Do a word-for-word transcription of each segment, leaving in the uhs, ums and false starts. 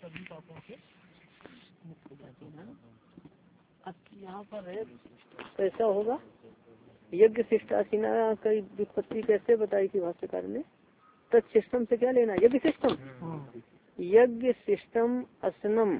सभी पापों से मुक्त हो जाते हैं। अब यहाँ पर है कैसा होगा, यज्ञ शिष्टासीना की व्युत्पत्ति कैसे बताई थी भाष्यकार ने। तत्सिस्टम से क्या लेना, यज्ञ सिस्टम, यज्ञ सिस्टम असनम,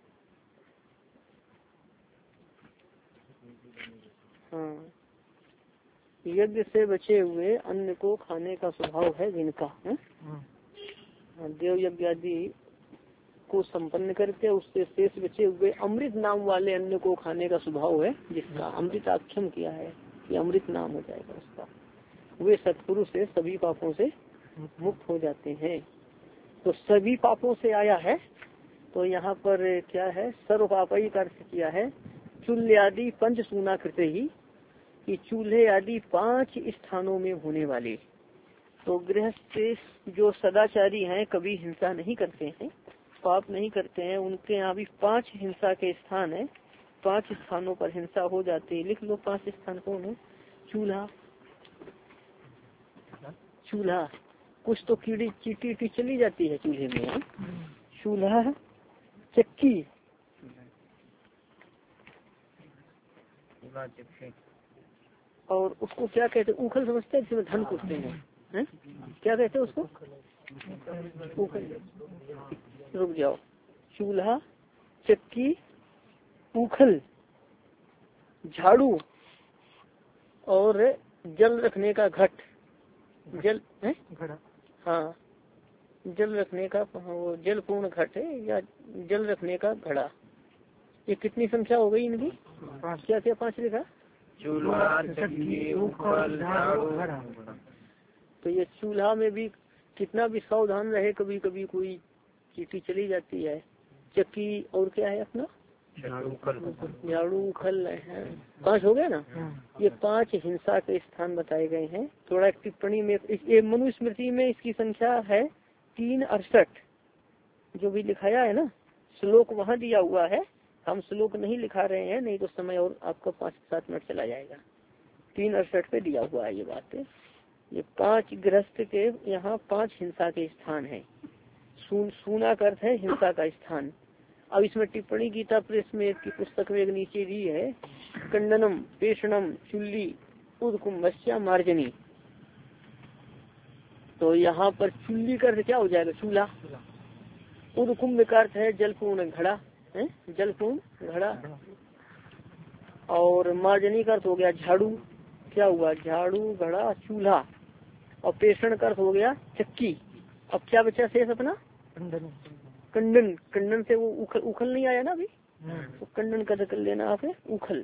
हाँ, यज्ञ से बचे हुए अन्न को खाने का स्वभाव है जिनका, है? देव यज्ञ आदि को संपन्न करके उससे शेष बचे हुए अमृत नाम वाले अन्न को खाने का स्वभाव है जिसका अमृत आख्यम किया है कि अमृत नाम हो जाएगा उसका, वे सत्पुरुष से सभी पापों से मुक्त हो जाते हैं। तो सभी पापों से आया है, तो यहाँ पर क्या है, सर्व पापी का अर्थ किया है चूल्हे आदि पंच सूना कृत ही, कि चूल्हे आदि पांच स्थानों में होने वाले। तो गृहस्थ जो सदाचारी हैं कभी हिंसा नहीं करते हैं, पाप नहीं करते हैं, उनके यहाँ भी पांच हिंसा के स्थान है, पांच स्थानों पर हिंसा हो जाती है। लिख लो पांच स्थान कौन है। चूल्हा, चूल्हा कुछ तो कीड़ी चीटी टी चली जाती है चूल्हे में, चूल्हा, चक्की, और उसको क्या कहते हैं, उखल समझते हैं जिसमें धन कूटते हैं, है? क्या कहते हैं उसको, उखल। रुक जाओ, चूल्हा, चक्की, उखल, झाड़ू और जल रखने का घट, जल है, हाँ, जल रखने का वो जल पूर्ण घट है या जल रखने का घड़ा। ये कितनी संख्या हो गई इनकी, क्या क्या पांच लिखा। तो ये चूल्हा में भी कितना भी सावधान रहे, कभी कभी कोई चीटी चली जाती है। चक्की और क्या है अपना, झाड़ू, उखल है, पांच हो गए ना। ये पांच हिंसा के स्थान बताए गए हैं। थोड़ा एक टिप्पणी में, ये मनुस्मृति में इसकी संख्या है तीन अड़सठ, जो भी लिखाया है ना, श्लोक वहाँ दिया हुआ है, हम श्लोक नहीं लिखा रहे हैं, नहीं तो समय और आपका पाँच सात मिनट चला जाएगा। तीन अड़सठ पे दिया हुआ है ये बात। ये पांच गृहस्थ के यहाँ पांच हिंसा के स्थान है। सू, सूना का अर्थ है हिंसा का स्थान। अब इसमें टिप्पणी गीता प्रेस में की पुस्तक में एक नीचे दी है, कंडनम, पेषणम, चुल्ली, उदकुम्भस्या, मार्जनी। तो यहाँ पर चुल्ली का अर्थ क्या हो जाएगा, चूल्हा। उदकुम्भ का अर्थ है जलपूर्ण घड़ा, है जलपूर्ण घड़ा। और मार्जनी का अर्थ हो गया झाड़ू, क्या हुआ, झाड़ू, घड़ा, चूल्हा। और पेषण का अर्थ हो गया चक्की। अब क्या बचा शेष अपना, कंडन। कंडन से वो उखल, उखल नहीं आया ना अभी, तो कंडन का कर लेना आप, उखल।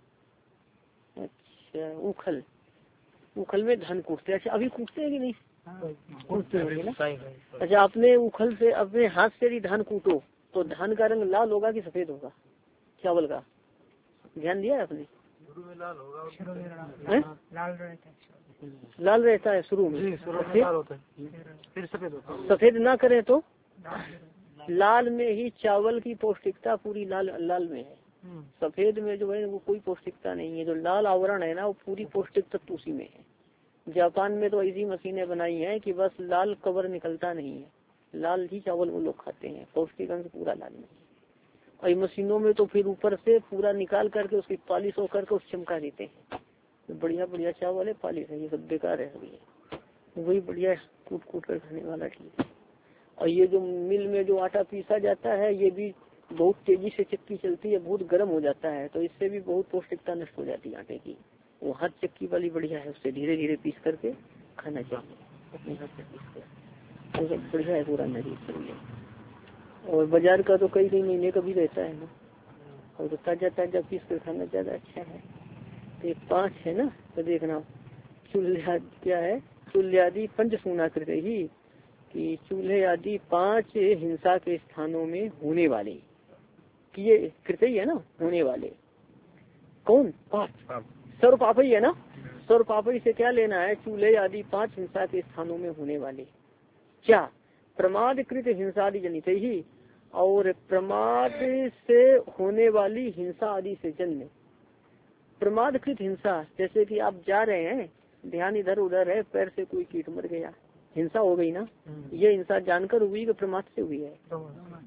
अच्छा, उखल, उखल में धान कूटते। अच्छा, अभी कूटते हैं कि नहीं, कूटते होंगे ना। अच्छा, अपने उखल से अपने हाथ से भी धान कूटो तो धान का रंग लाल होगा कि सफेद होगा, चावल का, ध्यान दिया है आपने। लाल होगा, लाल रहता है, लाल रहता है शुरू में, फिर सफेद होता है। सफेद ना करे तो लाल में ही चावल की पौष्टिकता पूरी लाल लाल में है। सफेद में जो है वो कोई पौष्टिकता नहीं है। जो लाल आवरण है ना वो पूरी पौष्टिक तत्व उसी में है। जापान में तो ऐसी मशीनें बनाई हैं कि बस लाल कवर निकलता नहीं है, लाल ही चावल वो लोग खाते हैं, पौष्टिक अंश पूरा लाल में। और मशीनों में तो फिर ऊपर से पूरा निकाल करके उसकी पॉलिश हो करके उस चमका देते हैं। तो बढ़िया बढ़िया चावल है, पॉलिश है, ये सब बेकार है अभी, वही बढ़िया कूट कूट कर खाने वाला ठीक है। और ये जो मिल में जो आटा पीसा जाता है ये भी बहुत तेजी से चक्की चलती है, बहुत गर्म हो जाता है, तो इससे भी बहुत पौष्टिकता नष्ट हो जाती है आटे की। वो हाथ चक्की वाली बढ़िया है, उससे धीरे धीरे पीस करके खाना चाहिए अपने हाथ से पीस कर, तो सब बढ़िया है पूरा नहीं चाहिए। और बाजार का तो कई कई महीने का भी रहता है ना, और तो ताजा ताजा पीस कर खाना ज्यादा अच्छा है। तो ये पाँच है ना, तो देखना चूल्हा क्या है, चूल्हे आदि पंच सूना करते ही, कि चूल्हे आदि पांच हिंसा के स्थानों में होने वाले, कि ये कृत्य है ना, होने वाले कौन, पांच सर्व पापी है ना। सर्व पापी से क्या लेना है, चूल्हे आदि पांच हिंसा के स्थानों में होने वाले, क्या प्रमाद कृत हिंसा आदि जनित ही, और प्रमाद से होने वाली हिंसा आदि से जन्य। प्रमाद कृत हिंसा, जैसे कि आप जा रहे हैं, ध्यान इधर उधर है, पैर से कोई कीट मर गया, हिंसा हो गई ना। ये हिंसा जानकर हुई कि प्रमाद से हुई है,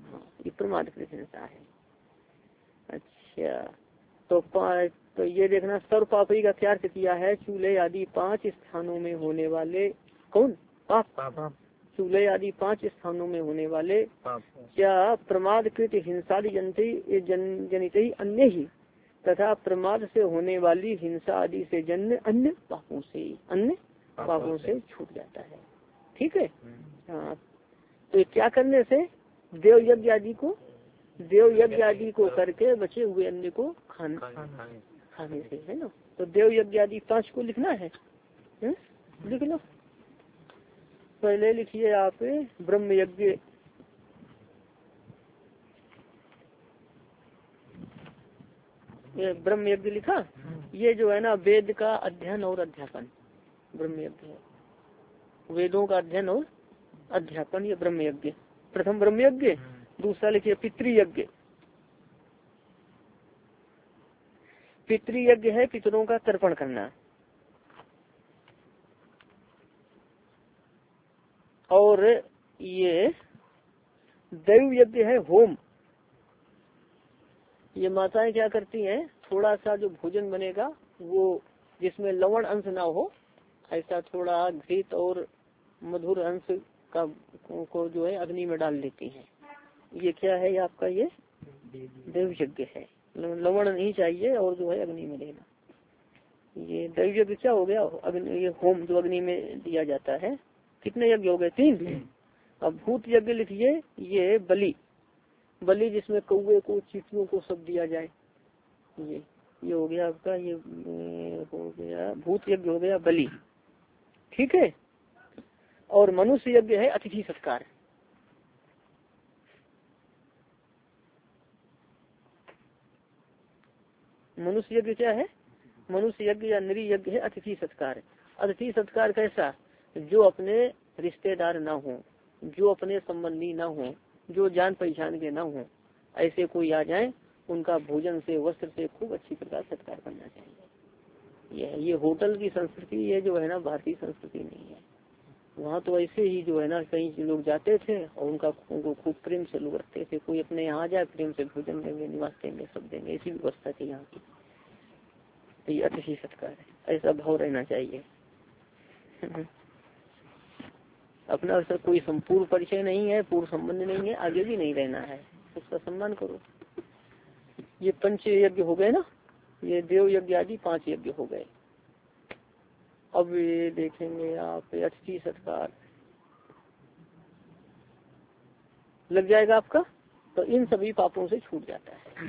ये प्रमादकृत हिंसा है। अच्छा, तो तो ये देखना सर्व पापी का क्या अर्थ किया है, चूल्हे आदि पांच स्थानों में होने वाले कौन पाप, पाप। चूल्हे आदि पांच स्थानों में होने वाले क्या प्रमादकृत हिंसा जनते जन, जनित ही अन्य ही तथा प्रमाद से होने वाली हिंसा आदि से जन्य अन्य पापों से अन्य पापों से छूट जाता है। ठीक है। हाँ, तो क्या करने से, देव यज्ञ आदि को देव यज्ञ आदि को करके बचे हुए अन्य को खाना खाने से, है ना। तो देव यज्ञ आदि पांच को लिखना है, है? लिख लो। पहले लिखिए आप ब्रह्म यज्ञ, ये ब्रह्म यज्ञ लिखा। ये जो है ना वेद का अध्ययन और अध्यापन ब्रह्म यज्ञ है, वेदों का अध्ययन और अध्यापन ये ब्रह्म यज्ञ। प्रथम ब्रह्म यज्ञ, दूसरा लिखिए पितृयज्ञ। पितृयज्ञ है पितरों का तर्पण करना, और ये दैव यज्ञ है होम। ये माताएं क्या करती हैं, थोड़ा सा जो भोजन बनेगा वो जिसमें लवण अंश ना हो, ऐसा थोड़ा घृत और मधुर अंश का को जो है अग्नि में डाल देती हैं। ये क्या है, ये आपका ये दैव यज्ञ है। लवण नहीं चाहिए और जो है अग्नि में देना। ये दैव यज्ञ क्या हो गया, अग्नि, ये होम जो अग्नि में दिया जाता है। कितने यज्ञ हो गए, तीन। अब भूत यज्ञ लिखिए, ये बलि बलि जिसमें कौवे को चींटियों को सब दिया जाए, ये ये हो गया आपका, ये हो गया भूत यज्ञ हो गया बलि। ठीक है। और मनुष्य यज्ञ है अतिथि सत्कार। मनुष्य यज्ञ क्या है, मनुष्य यज्ञ या नरी यज्ञ है अतिथि सत्कार। अतिथि सत्कार कैसा, जो अपने रिश्तेदार ना हो, जो अपने संबंधी ना हो, जो जान पहचान के ना हो, ऐसे कोई आ जाए उनका भोजन से वस्त्र से खूब अच्छी प्रकार सत्कार करना चाहिए। ये ये होटल की संस्कृति, ये जो है ना भारतीय संस्कृति नहीं है। वहाँ तो ऐसे ही जो है ना कई लोग जाते थे और उनका उनको खूब प्रेम से लोग रखते थे। कोई अपने यहाँ जाए प्रेम से भोजन देंगे, निवास देंगे, सब देंगे, ऐसी व्यवस्था थी यहाँ की। तो ये अतिथि सत्कार है, ऐसा भाव रहना चाहिए। अपना उसका कोई संपूर्ण परिचय नहीं है, पूर्ण संबंध नहीं है, आगे भी नहीं रहना है, उसका सम्मान करो। ये पंच यज्ञ हो गए ना, ये देव यज्ञ आदि पांच यज्ञ हो गए। अब ये देखेंगे आप अतिथि सत्कार लग जाएगा आपका, तो इन सभी पापों से छूट जाता है।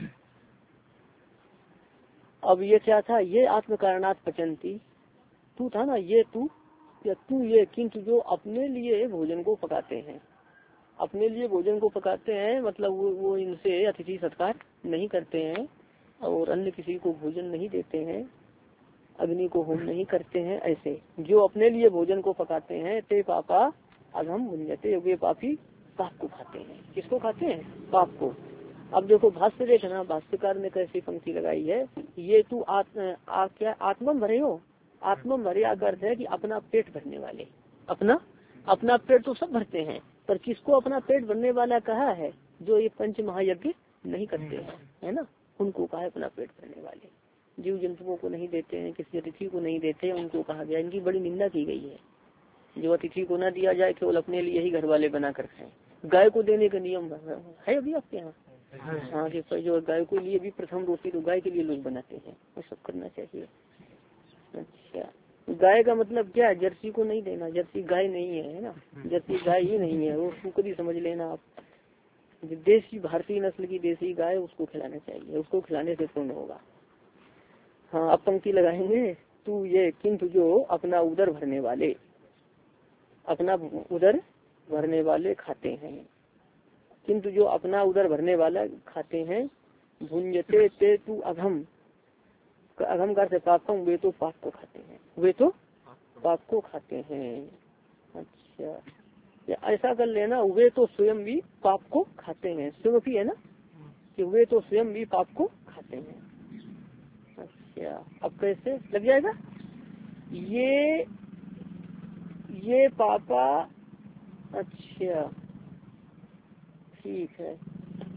अब ये क्या था, ये आत्म कारणात् पचंती, तू था ना, ये तू या तू ये, किंतु जो अपने लिए भोजन को पकाते हैं, अपने लिए भोजन को पकाते हैं मतलब वो, वो इनसे अतिथि सत्कार नहीं करते हैं और अन्य किसी को भोजन नहीं देते हैं, अग्नि को होम नहीं करते हैं। ऐसे जो अपने लिए भोजन को पकाते हैं, ते पापा अधम भुंजते, वे पापी पाप को खाते हैं। किसको खाते हैं, पाप को। अब देखो भाष्य देखना, भाष्यकार ने कैसी पंक्ति लगाई है, ये तू आत्म आ, क्या आत्मम भरे हो, आत्मम भरे का अर्थ है कि अपना पेट भरने वाले, अपना अपना पेट तो सब भरते हैं, पर किसको अपना पेट भरने वाला कहा है, जो ये पंच महायज्ञ नहीं करते हैं, है ना, उनको कहा है अपना पेट भरने वाले। जीव जंतुओं को नहीं देते हैं, किसी अतिथि को नहीं देते हैं, उनको कहा गया। इनकी बड़ी निंदा की गई है। जो अतिथि को ना दिया जाए केवल अपने लिए ही घर वाले बना कर खाएं। गाय को देने का नियम है अभी आपके यहाँ, हाँ कि जो गाय के लिए भी प्रथम रोटी तो गाय के लिए लोग बनाते हैं, वो सब करना चाहिए। अच्छा, गाय का मतलब क्या है, जर्सी को नहीं देना, जर्सी गाय नहीं है, है ना, जर्सी गाय ही नहीं है, वो सुकरी समझ लेना आप। देसी भारतीय नस्ल की देसी गाय, उसको खिलाना चाहिए, उसको खिलाने से पूर्ण होगा। हाँ, अब पंक्ति लगाएंगे, तू ये किंतु जो अपना उदर भरने वाले, अपना उदर भरने वाले खाते हैं, किंतु जो अपना उदर भरने वाला खाते हैं, भुंजते ते तू अघम, अघम का से पापम, वे तो पाप को खाते हैं, वे तो पाप को खाते हैं। अच्छा, ऐसा कर लेना, वे तो स्वयं भी पाप को खाते हैं, स्वयं भी है ना, कि वे तो स्वयं भी पाप को खाते हैं। अच्छा, अब कैसे लग जाएगा, ये ये पापा, अच्छा ठीक है,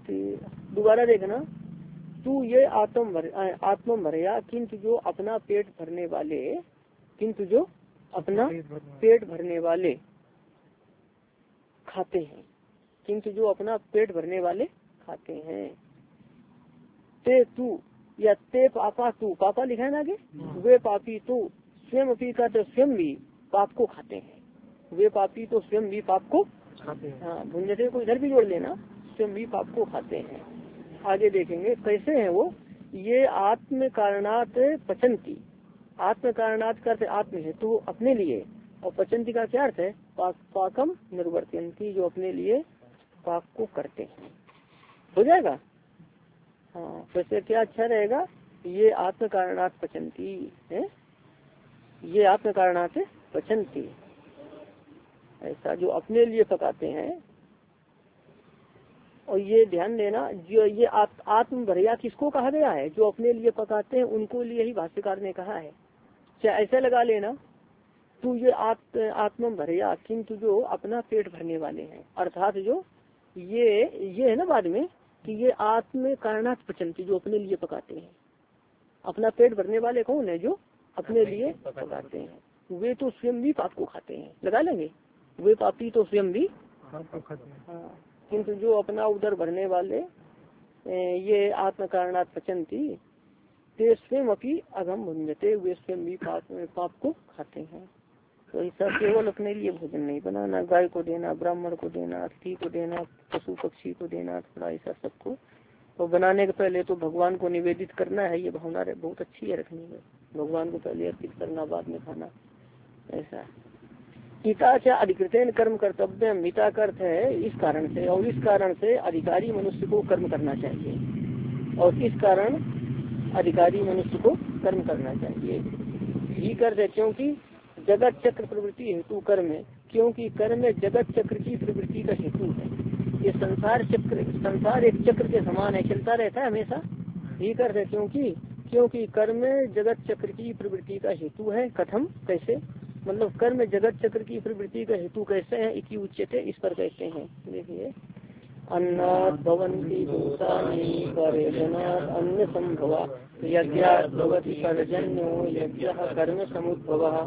दोबारा देखना, तू ये आत्म भर आत्म भरया किंतु जो अपना पेट भरने वाले, किंतु जो अपना पेट भरने वाले खाते हैं, किंतु जो अपना पेट भरने वाले खाते हैं। ते तू या ते पापा तू, पापा लिखा है ना आगे, वे पापी तू स्वयं अपी का तो स्वयं भी पाप को खाते हैं, वे पापी तो स्वयं भी पाप को खाते हैं। हाँ, भुंजते को इधर भी जोड़ लेना, स्वयं भी पाप को खाते हैं। आगे देखेंगे कैसे है वो, ये आत्म कारणात पचंती, आत्म कारणात का अर्थ आत्म है तो अपने लिए, और पचंती का क्या अर्थ है, पा, पाकम निर्वर्तयंती, जो अपने लिए पाप को करते हैं। हो जाएगा। हाँ, वैसे क्या अच्छा रहेगा, ये आत्म कारणात पचंती है, ये आत्म कारणात पचंती, ऐसा जो अपने लिए पकाते हैं। और ये ध्यान देना, जो ये आत्म भरया किसको कहा गया है, जो अपने लिए पकाते हैं उनको लिए ही भाष्यकार ने कहा है। क्या ऐसा लगा लेना, तू ये आत्म आत्म भरया किंतु जो अपना पेट भरने वाले हैं, अर्थात जो ये ये है ना बाद में कि ये आत्म कारणात पचंती, जो अपने लिए पकाते हैं। अपना पेट भरने वाले कौन है, जो अपने लिए पकाते हैं, वे तो स्वयं भी पाप को खाते हैं। लगा लेंगे, वे पापी तो स्वयं भी पाप को खाते हैं। हाँ, किंतु जो अपना उदर भरने वाले ये आत्म कारणात पचंती, ते स्वयं अपनी अगम भुंजते, वे स्वयं भी पाप पाप को खाते हैं। तो ऐसा केवल अपने लिए भोजन नहीं बनाना, गाय को देना, ब्राह्मण को देना, अतिथि को देना, पशु पक्षी को देना, थोड़ा ऐसा सबको। तो बनाने के पहले तो भगवान को निवेदित करना है, ये भावना बहुत अच्छी है रखनी है, भगवान को पहले अर्पित करना, बाद में खाना, ऐसा। हिता च अधिकृतेन कर्म कर्तव्य, हिता का अर्थ है इस कारण से, और इस कारण से अधिकारी मनुष्य को कर्म करना चाहिए, और इस कारण अधिकारी मनुष्य को कर्म करना चाहिए। ही कर क्योंकि जगत चक्र प्रवृत्ति हेतु कर्म है, क्योंकि कर्म में जगत चक्र की प्रवृत्ति का हेतु है। ये संसार चक्र, संसार एक चक्र के समान है, चलता रहता है हमेशा। ही कर क्योंकि क्योंकि कर्म जगत चक्र की प्रवृत्ति का हेतु है। कथम, कैसे, मतलब कर्म जगत चक्र की प्रवृत्ति का हेतु कैसे है, इति उच्यते, इस पर कहते हैं। देखिए, अन्नात् भवन्ति भूतानि पर्जन्यात् अन्न संभवा, यज्ञात् भवति पर्जन्यो यज्ञः कर्म समुद्भवः।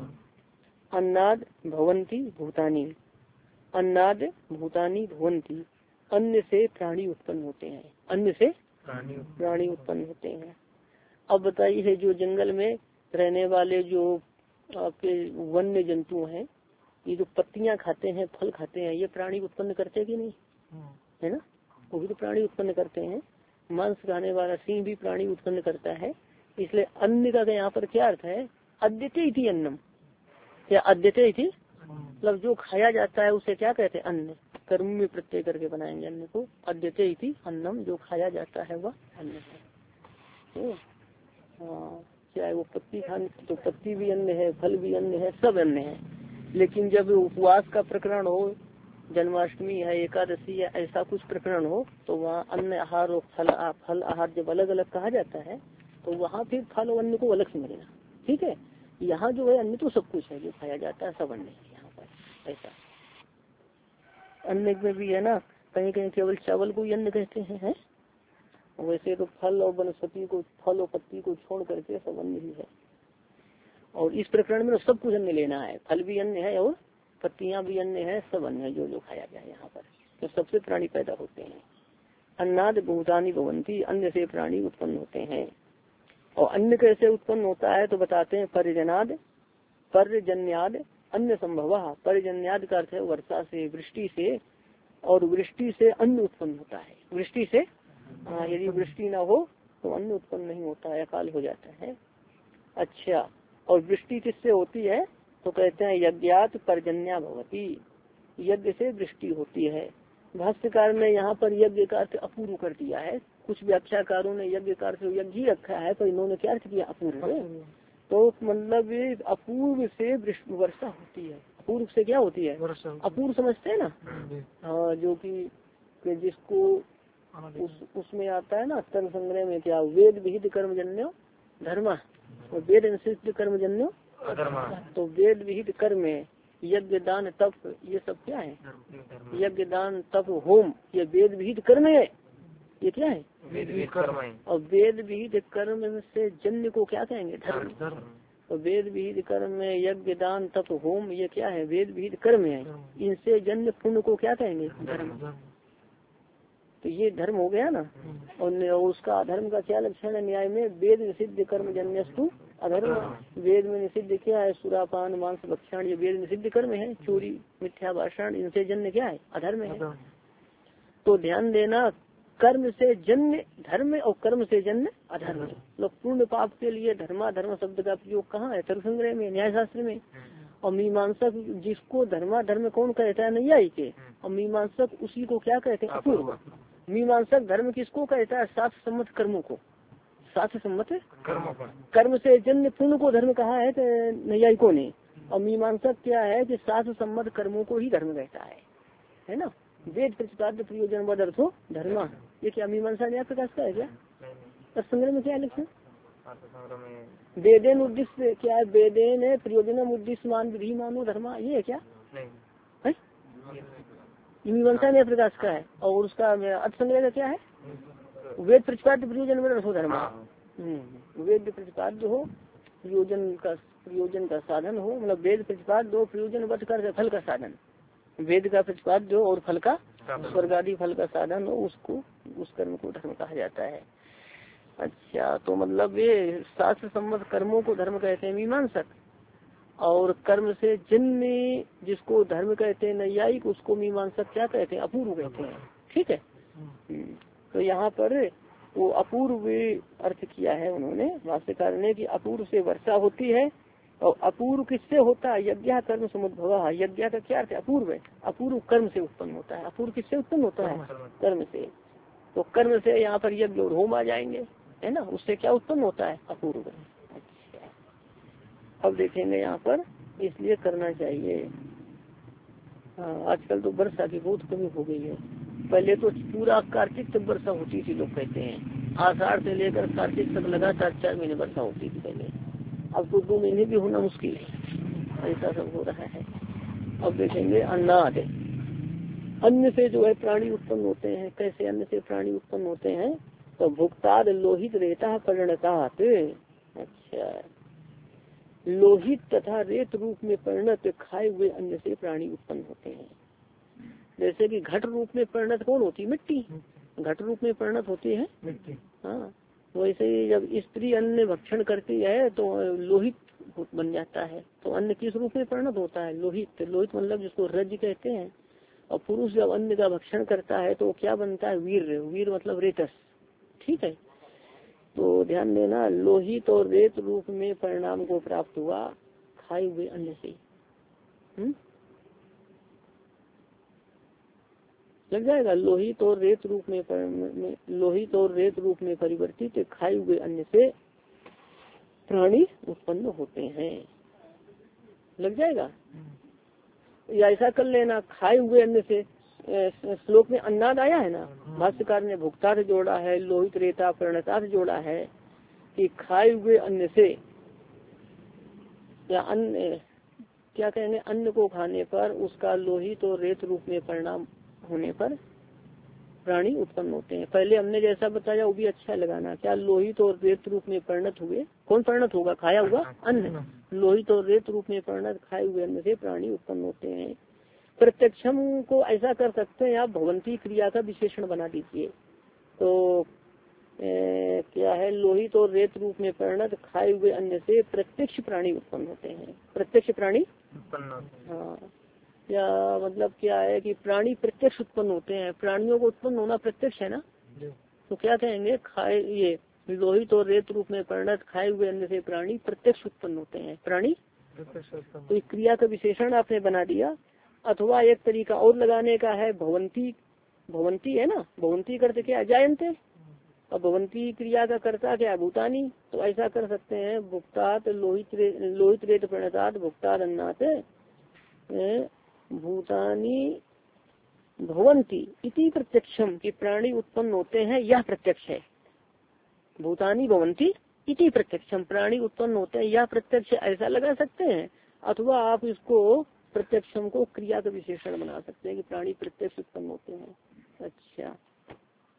अन्नाद भवन्ति भूतानि, अन्नाद भूतानि भवन्ति, अन्न से प्राणी उत्पन्न होते हैं, अन्न से प्राणी उत्पन्न होते हैं। अब बताइए, जो जंगल में रहने वाले जो आपके वन्य जंतु हैं, ये जो पत्तियां खाते हैं, फल खाते हैं, ये प्राणी उत्पन्न करते कि नहीं, है ना, वो भी तो प्राणी उत्पन्न करते हैं। मांस खाने वाला सिंह भी प्राणी उत्पन्न करता है। इसलिए अन्न का यहाँ पर क्या अर्थ है, अद्यते इति अन्नम, क्या अद्यते इति, मतलब जो खाया जाता है उसे क्या कहते हैं, अन्न। कर्म में प्रत्यय करके बनाएंगे अन्न को, अद्यते इति अन्नम, जो खाया जाता है वह अन्न है। तो हाँ, चाहे वो पत्ती खाने, तो पत्ती भी अन्न है, फल भी अन्न है, सब अन्न है। लेकिन जब उपवास का प्रकरण हो, जन्माष्टमी है, एकादशी है, ऐसा कुछ प्रकरण हो, तो वहाँ अन्न आहार और फल फल आहार जब अलग अलग कहा जाता है, तो वहाँ फिर फल और अन्न को अलग समझना। ठीक है, यहाँ जो है अन्न तो सब कुछ है, जो खाया जाता है सब अन्न है यहाँ पर। ऐसा अन्न में भी है ना, कहीं कहीं केवल चावल को ही अन्न कहते हैं, है? वैसे तो फल और वनस्पति को, फल और पत्ती को छोड़ करके सब अन्न ही है। और इस प्रकरण में सब कुछ अन्न लेना है, फल भी अन्न है और पत्तियां भी अन्न है, सब अन्न है जो जो खाया गया यहाँ पर। तो सबसे प्राणी पैदा होते हैं। अन्नाद भूतानि भवन्ति, अन्न से प्राणी उत्पन्न होते हैं। और अन्न कैसे उत्पन्न होता है तो बताते हैं, पर्जनाद, पर्जन्याद अन्न संभव। पर्जन्याद का अर्थ है वर्षा से, वृष्टि से, और वृष्टि से अन्न उत्पन्न होता है। वृष्टि से, हाँ, यदि वृष्टि ना हो तो अन्न उत्पन्न नहीं होता है, अकाल हो जाता है। अच्छा, और वृष्टि किससे होती है तो कहते हैं यज्ञात पर्जन्या भवती, यज्ञ से वृष्टि होती है। भाष्यकार ने यहाँ पर यज्ञ का अर्थ अपूर्व कर दिया है। कुछ व्याख्याकारों ने यज्ञ का अर्थ यज्ञ ही रखा है, तो इन्होंने क्या अर्थ किया, अपूर्व। तो मतलब अपूर्व से वर्षा होती है। अपूर्व से क्या होती है, अपूर्व समझते हैं ना। हाँ, जो कि जिसको उस उसमें आता है ना तर्क संग्रह में, क्या वेद विहित कर्मजन्यो धर्म, वेद अनुसिद्ध कर्मजन्यो, तो वेद विहित कर्म, यज्ञ दान तप, ये सब क्या है, यज्ञ दान तप होम, ये वेद विहित कर्म है। ये क्या है? वेद कर्म है। और वेद विहित कर्म से जन्य को क्या कहेंगे? धर्म। तो वेद विहित कर्म में यज्ञ दान तप होम ये क्या है? वेद विहित कर्म है। इनसे जन्य पुण्य को क्या कहेंगे? धर्म। तो ये धर्म हो गया ना। और उसका अधर्म का क्या लक्षण है? न्याय में वेद निषिद्ध कर्म जन्यस्तु अधर्म। वेद में निषिद्ध क्या है? सुरापान मांस भक्षण ये वेद निषिद्ध कर्म है। चोरी मिथ्या भाषण इनसे जन्य क्या है? अधर्म है। तो ध्यान देना, कर्म से जन्य धर्म और कर्म से जन्य अधर्म। लोग पूर्ण पाप के लिए धर्माधर्म शब्द का प्रयोग कहाँ है? तर्क संग्रह में, न्याय शास्त्र में। और मीमांसक जिसको धर्माधर्म कौन कहता है? नैयायिक के। और मीमांसक उसी को क्या कहते हैं? अपूर्व। मीमांसक धर्म किसको कहता है? शास्त्र सम्मत कर्मों को। शास्त्र सम्मत कर्म से जन्य पुण्य को धर्म कहा है नैयायिकों ने। और मीमांसक क्या है कि शास्त्र सम्मत कर्मों को ही धर्म कहता है, है ना। वेद प्रतिपाद्य प्रयोजन व अर्थो धर्मा, ये क्या मीमांसा न्याय प्रकाश का है क्या? तब संग्रह में क्या है लक्षण? वेदेन उद्देश्य क्या है? वेदेन प्रयोजनम उद्देश्य मान विधि मानो धर्मा, ये है क्या? है मीमांसा न्याय प्रकाश का है। और उसका अर्थ संग्रह का क्या है? वेद प्रतिपाद्य प्रयोजन व अर्थो धर्मा। वेद प्रतिपाद्य हो, प्रयोजन का प्रयोजन का साधन हो, मतलब वेद प्रतिपाद्य हो, प्रयोजन वध कर फल का साधन। वेद का प्रतिपाद्य हो और फल का स्वर्ग आदि फल का साधन हो, उसको उस कर्म को धर्म कहा जाता है। अच्छा, तो मतलब ये शास्त्र सम्मत कर्मों को धर्म कहते हैं मीमांसक। और कर्म से जन्य जिसको धर्म कहते हैं नैयायिक, उसको मीमांसक क्या कहते हैं? अपूर्व कहते हैं। ठीक है। तो यहाँ पर वो अपूर्व अर्थ किया है उन्होंने भाष्यकार ने कि अपूर्व से वर्षा होती है। और अपूर्व किससे होता है? यज्ञ कर्म समुद्भव। यज्ञ का क्या अर्थ है? अपूर्व है। अपूर्व कर्म से उत्पन्न होता है। अपूर्व किससे उत्पन्न होता है? कर्म से। तो कर्म से यहाँ पर यज्ञ और होम आ जाएंगे, है ना। उससे क्या उत्पन्न होता है? अपूर्व। अच्छा, अब देखेंगे यहाँ पर, इसलिए करना चाहिए। हाँ, आजकल तो वर्षा की बहुत कमी हो गई है। पहले तो पूरा कार्तिक तक वर्षा होती थी, लोग कहते हैं आषाढ़ से लेकर कार्तिक तक लगातार चार महीने वर्षा होती थी पहले। अब तो दो महीने भी होना मुश्किल है, ऐसा सब हो रहा है। अब देखेंगे अन्नाद, अन्न से जो है प्राणी उत्पन्न होते हैं। कैसे अन्न से प्राणी उत्पन्न होते हैं? तो भुक्ताद लोहित रेता परिणतात। अच्छा, लोहित तथा रेत रूप में परिणत खाए हुए अन्न से प्राणी उत्पन्न होते हैं। जैसे कि घट रूप में परिणत कौन होती है? मिट्टी। घट रूप में परिणत होती है मिट्टी। हाँ, वैसे ही जब स्त्री अन्न भक्षण करती है तो लोहित बन जाता है। तो अन्न किस रूप में परिणत होता है? लोहित। लोहित मतलब जिसको रज कहते हैं। और पुरुष जब अन्न का भक्षण करता है तो क्या बनता है? वीर। वीर मतलब रेतस। ठीक है। तो ध्यान देना, लोहित और रेत रूप में परिणाम को प्राप्त हुआ खाए हुए अन्न से। हुँ? लग जाएगा। लोहित और रेत रूप में, में लोहित और रेत रूप में परिवर्तित खाए हुए अन्न से प्राणी उत्पन्न होते हैं। लग जाएगा। या ऐसा कर लेना, खाए हुए अन्न से। श्लोक में अन्नाद आया है ना, भाष्यकार ने भुक्ता से जोड़ा है, लोहित रेता परिणता से जोड़ा है कि खाए हुए अन्न से, या अन्न क्या कहेंगे, अन्न को खाने पर उसका लोहित और रेत रूप में परिणाम होने पर प्राणी उत्पन्न होते हैं। पहले हमने जैसा बताया वो भी अच्छा लगाना, क्या लोहित और रेत रूप में परिणत हुए। कौन परिणत होगा? खाया हुआ अन्न। लोहित और रेत रूप में परिणत खाए हुए अन्न से प्राणी उत्पन्न होते हैं। प्रत्यक्षम को ऐसा कर सकते हैं आप, भगवंती क्रिया का विशेषण बना दीजिए। तो ए, क्या है? लोहित और रेत रूप में परिणत खाए हुए अन्न से प्रत्यक्ष प्राणी उत्पन्न होते हैं। प्रत्यक्ष प्राणी उत्पन्न होते हैं। हाँ, या मतलब क्या है कि प्राणी प्रत्यक्ष उत्पन्न होते हैं। प्राणियों को उत्पन्न होना प्रत्यक्ष है ना। तो क्या कहेंगे? खाए ये लोहित और रेत रूप में परिणत खाए हुए अन्न से प्राणी प्रत्यक्ष उत्पन्न होते हैं। प्राणी तो इस क्रिया का विशेषण आपने बना दिया। अथवा एक तरीका और लगाने का है, भवंती। भवंती है ना, भवंती करते क्या? जायन्ते। और भवंती क्रिया का कर्ता क्या? भूतानी। तो ऐसा कर सकते हैं, भुक्तात लोहित रे, लोहित रेत परिणतात भुक्तात अन्नात भूतानी भवंती इति प्रत्यक्षम की प्राणी उत्पन्न होते हैं, यह प्रत्यक्ष है। भूतानी भवंती इति प्रत्यक्षम, प्राणी उत्पन्न होते हैं, यह प्रत्यक्ष, ऐसा लगा सकते हैं। अथवा आप इसको प्रत्यक्षम को क्रिया का विशेषण बना सकते हैं कि प्राणी प्रत्यक्ष उत्पन्न होते हैं। अच्छा,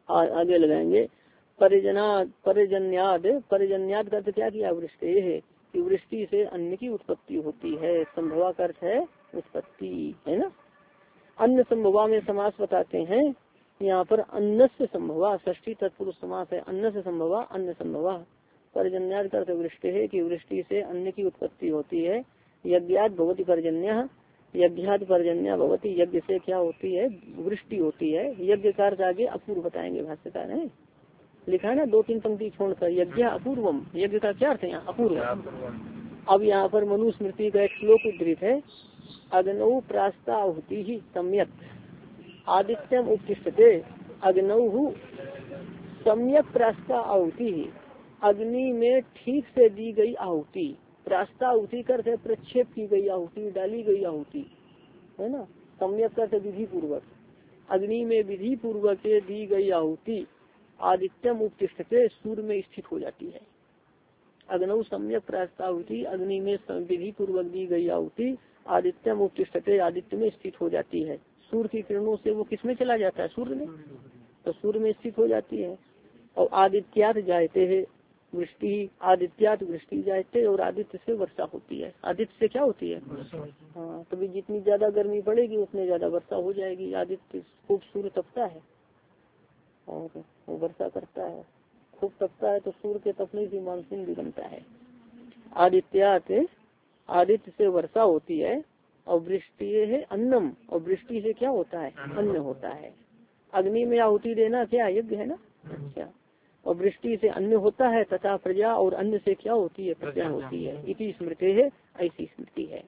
आगे लगाएंगे। परिजनाद परिजन्याद, परिजन्याद का अर्थ क्या किया? वृष्टि है कि वृष्टि से अन्न की उत्पत्ति होती है। संभवा का अर्थ है उत्पत्ति, है ना। अन्न संभवा में समास बताते हैं यहाँ पर, अन्न से संभवा षष्ठी तत्पुरुष समास है। अन्न से संभवा अन्न संभवा। परिजन्याद का अर्थ वृष्टि है कि वृष्टि से अन्न की उत्पत्ति होती है। यज्ञात भवती पर्जन्य, यज्ञात पर्जन्य भवती, यज्ञ से क्या होती है? वृष्टि होती है। यज्ञ का अर्थ आगे अपूर्व बताएंगे भाष्यकार है, लिखा है ना दो तीन पंक्ति छोड़कर, यज्ञ अपूर्वम, यज्ञ का क्या अर्थ है यहाँ? अपूर्व। अब यहाँ पर मनुस्मृति का एक श्लोक उद्धृत है, अग्नौ प्रास्ताहुति ही सम्यक आदित्यम उत्तिष्ठते, अग्नौ सम्यक प्रास्ता आहुति, अग्नि में ठीक से दी गई आहुति। प्रास्ताहुति करते प्रक्षेप की गई आहुति, डाली गई आहुति, है ना। सम्यक करते विधि पूर्वक, अग्नि में विधि पूर्वक दी गई आहुति आदित्यम उत्तिष्ठते, सूर्य में स्थित हो जाती है। अग्नौ सम्यक प्रास्ताहुति, अग्नि में विधि पूर्वक दी गई आहुति आदित्यम उत्तिष्ठते, आदित्य में स्थित हो जाती है। सूर्य की किरणों से वो किसमें चला जाता है? सूर्य में, तो सूर्य में स्थित हो जाती है। और आदित्यात जायते है वृष्टि, आदित्यात वृष्टि जायते, और आदित्य से वर्षा होती है। आदित्य से क्या होती है? हाँ, तभी जितनी ज्यादा गर्मी पड़ेगी उतनी ज्यादा वर्षा हो जाएगी। आदित्य खूब सूर्य तपता है और वो वर्षा करता है, खूब तपता है तो सूर्य के तपने से मानसून भी बनता है। आदित्यात, आदित्य से वर्षा होती है। और वृष्टि है अन्नम, और वृष्टि से क्या होता है? अन्न होता है। अग्नि में आहुति देना क्या यज्ञ है ना। अच्छा, और वृष्टि से अन्न होता है तथा प्रजा, और अन्न से क्या होती है? प्रजा होती है। इसी स्मृति है, ऐसी स्मृति है।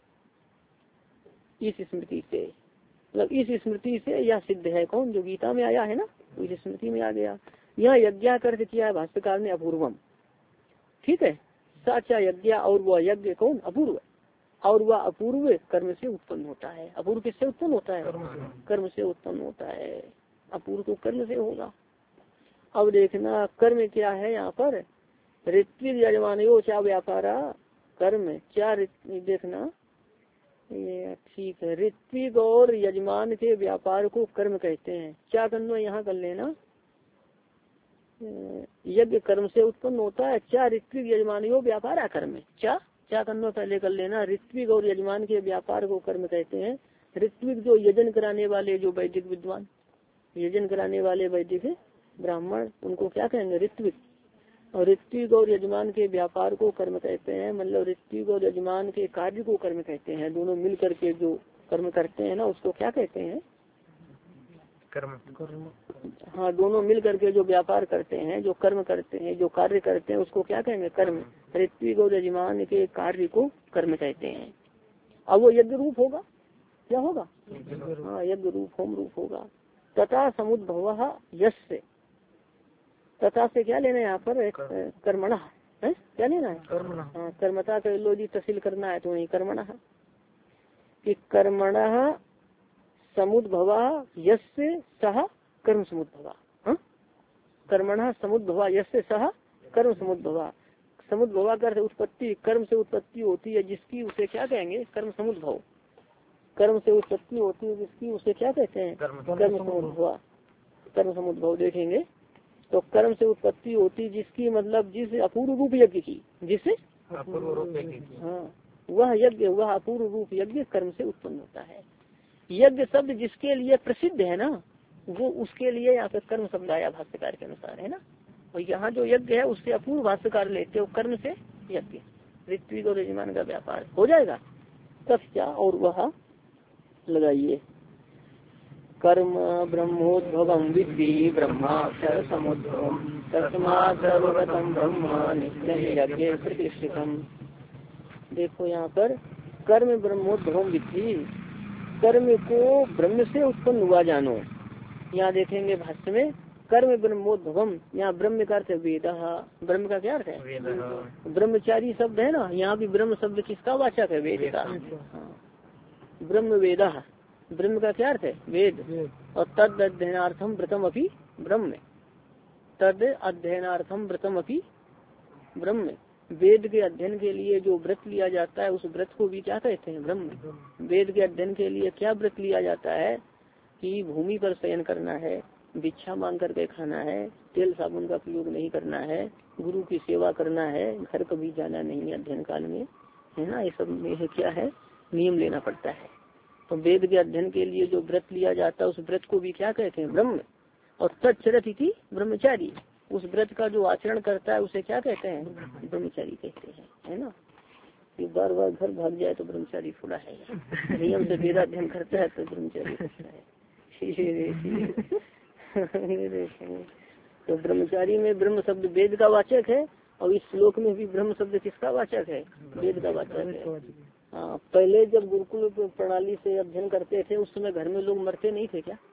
इस स्मृति से मतलब इस स्मृति से यह सिद्ध है। कौन? जो गीता में आया है ना, तो इस स्मृति में आ गया। यह यज्ञ कर किया है भाष्यकार ने अपूर्वम, ठीक है। साचा यज्ञ, और वह यज्ञ कौन? अपूर्व। और वह अपूर्व कर्म से उत्पन्न होता है। अपूर्व किससे उत्पन्न होता है? कर्म से उत्पन्न होता है। अपूर्व तो कर्म से होगा। अब देखना कर्म क्या है यहाँ पर, ऋत्विक यजमानो क्या व्यापारा, कर्म क्या देखना ये ठीक है। ऋत्विक और यजमान के व्यापार को कर्म कहते हैं। क्या करना यहाँ कर लेना, यज्ञ कर्म से उत्पन्न होता है। क्या ऋत्विक यजमानियों व्यापार कर्म, क्या क्या करना पहले कर लेना। ऋत्विक और यजमान के व्यापार को कर्म कहते हैं। ऋत्विक जो यजन कराने वाले, जो वैदिक विद्वान, यजन कराने वाले वैदिक ब्राह्मण, उनको क्या कहेंगे? ऋत्विक। और ऋत्विक और यजमान के व्यापार को कर्म कहते हैं, मतलब ऋत्विक और यजमान के कार्य को कर्म कहते हैं। दोनों मिल करके जो कर्म करते हैं ना, उसको क्या कहते हैं? कर्म। हाँ, दोनों मिल करके जो व्यापार करते हैं, जो कर्म करते हैं, जो कार्य करते हैं, उसको क्या कहेंगे? कर्म। ऋत्विक और यजमान के कार्य को कर्म कहते हैं। अब वो यज्ञ रूप होगा, क्या होगा? हाँ, यज्ञ रूप, होम रूप होगा। तथा समुद्भव यस्य, तथा से क्या लेना है यहाँ पर? कर्मणः है, क्या लेना है? हाँ, कर्मता का लो जी तहसील करना है तो वही कर्मणः, कि कर्मणः समुद्भवा यस्य सह कर्म समुद्भवा। हाँ, कर्मणः समुद्भवा यस्य सह कर्म समुद्भवा। समुद्भवा कर उत्पत्ति, कर्म से उत्पत्ति होती है जिसकी, उसे क्या कहेंगे? कर्म समुद्भव। कर्म से उत्पत्ति होती है जिसकी, उसे क्या कहते हैं? कर्म समुद्भवा। कर्म समुद्भव देखेंगे तो कर्म से उत्पत्ति होती जिसकी, मतलब जिस अपूर्व रूप यज्ञ की, जिससे अपूर्व रूप यज्ञ, हाँ, वह यज्ञ, वह अपूर्व रूप यज्ञ कर्म से उत्पन्न होता है। यज्ञ शब्द जिसके लिए प्रसिद्ध है ना, वो उसके लिए यहाँ पे कर्म शब्द आया भाष्यकार के अनुसार, है ना। और यहाँ जो यज्ञ है उससे अपूर्व भाष्यकार लेते हो, कर्म से यज्ञ, ऋत्विक और यजमान का व्यापार हो जाएगा तब क्या, और वह लगाइए कर्म ब्रह्मोद्भवम विद्धि ब्रह्माक्षर समुद्भवम तस्मात् सर्वगतं ब्रह्म नित्यं यज्ञे प्रतिष्ठितम्। देखो यहाँ पर कर्म ब्रह्मोद्भवम विद्धि, कर्म को ब्रह्म से उत्पन्न हुआ जानो। यहाँ देखेंगे भाष्य में कर्म ब्रह्मोद्भवम, यहाँ ब्रह्म का अर्थ है वेद। ब्रह्म का क्या अर्थ है? ब्रह्मचारी शब्द है ना, यहाँ भी ब्रह्म शब्द किसका वाचक है? वेद का। ब्रह्म वेद, ब्रह्म का क्या अर्थ है? वेद। और तद अध्ययनार्थम व्रतम अपि ब्रह्म, तद अध्ययनार्थम व्रतम अपि ब्रह्म। वेद के अध्ययन के लिए जो व्रत लिया जाता है उस व्रत को भी क्या कहते हैं? ब्रह्म। वेद के अध्ययन के लिए क्या व्रत लिया जाता है? कि भूमि पर शयन करना है, भिक्षा मांग करके खाना है, तेल साबुन का प्रयोग नहीं करना है, गुरु की सेवा करना है, घर कभी जाना नहीं है अध्ययन काल में, है ना। ये सब में क्या है, नियम लेना पड़ता है। तो वेद के अध्ययन के लिए जो व्रत लिया जाता है उस व्रत को भी क्या कहते हैं, ब्रह्म। और तच्चरत इति ब्रह्मचारी, उस व्रत का जो आचरण करता है उसे क्या कहते हैं, ब्रह्मचारी कहते हैं, है ना। ये बार बार घर भाग जाए तो ब्रह्मचारी थोड़ा है, नियम से वेद अध्ययन करता है तो ब्रह्मचारी होता है। तो ब्रह्मचारी में ब्रह्म शब्द वेद का वाचक है, और इस श्लोक में भी ब्रह्म शब्द किसका वाचक है, वेद का वाचक है। हाँ, पहले जब गुरुकुल प्रणाली से अध्ययन करते थे उस समय घर में लोग मरते नहीं थे क्या,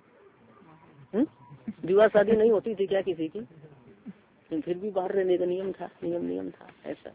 विवाह शादी नहीं होती थी क्या किसी की, फिर भी बाहर रहने का नियम था, नियम नियम था ऐसा।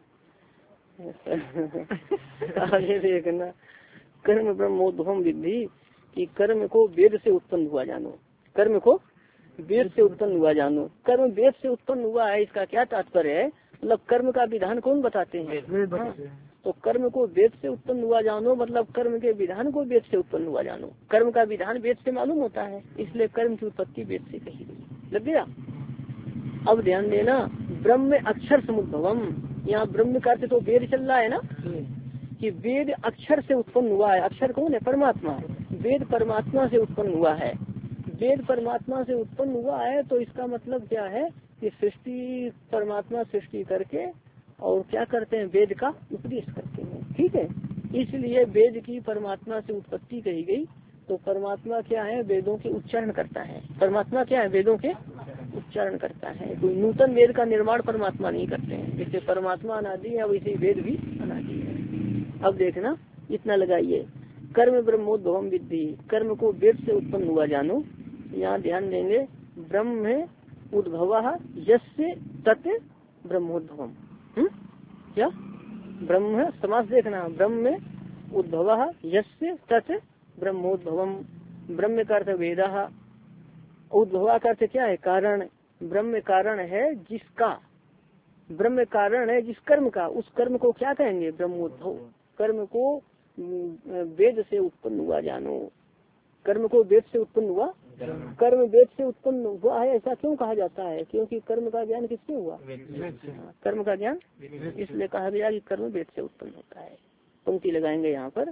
आगे देखना, कर्म ब्रह्मोद्भवम विद्धि, कि कर्म को वेद से उत्पन्न हुआ जानो, कर्म को वेद से उत्पन्न हुआ जानो। कर्म वेद से उत्पन्न हुआ है, इसका क्या तात्पर्य है, मतलब कर्म का विधान कौन बताते हैं, हाँ। तो कर्म को वेद से उत्पन्न हुआ जानो मतलब कर्म के विधान को वेद से उत्पन्न हुआ जानो। कर्म का विधान वेद से मालूम होता है, इसलिए कर्म की उत्पत्ति वेद से कही गई। लग गया। अब ध्यान देना, ब्रह्म अक्षर समुद्भवम, यहाँ ब्रह्म का अर्थ तो वेद चल रहा है ना, कि वेद अक्षर से उत्पन्न हुआ है। अक्षर कौन है, परमात्मा। वेद परमात्मा से उत्पन्न हुआ है, वेद परमात्मा से उत्पन्न हुआ है। तो इसका मतलब क्या है कि सृष्टि परमात्मा सृष्टि करके और क्या करते हैं, वेद का उपदेश करते हैं, ठीक है। इसलिए वेद की परमात्मा से उत्पत्ति कही गई। तो परमात्मा क्या है, वेदों के उच्चारण करता है। परमात्मा क्या है, वेदों के उच्चारण करता है। कोई नूतन वेद का निर्माण परमात्मा नहीं करते हैं, जैसे परमात्मा अनादि है वैसे वेद भी अनादि है। अब देखना, इतना लगाइए, कर्म ब्रह्मोद्भवम विद्धि, कर्म को वेद से उत्पन्न हुआ जानो। यहाँ ध्यान देंगे, ब्रह्म उद्भव यस्य तत् ब्रह्मोद्भवम, क्या ब्रह्म समास देखना, ब्रह्म उद्भव यस्य तत् ब्रह्मोद्भवम। ब्रह्म का अर्थ वेद, उद्भव का अर्थ क्या है, कारण। ब्रह्म कारण है जिसका, ब्रह्म कारण है जिस कर्म का, उस कर्म को क्या कहेंगे, ब्रह्मोद्भव। कर्म को वेद से उत्पन्न हुआ जानो, कर्म को वेद से उत्पन्न हुआ, कर्म वेद से उत्पन्न हुआ है, ऐसा क्यों कहा जाता है, क्योंकि कर्म का ज्ञान किससे हुआ, कर्म का ज्ञान, इसलिए कहा गया कि कर्म वेद से उत्पन्न होता है। पंक्ति लगाएंगे यहाँ पर।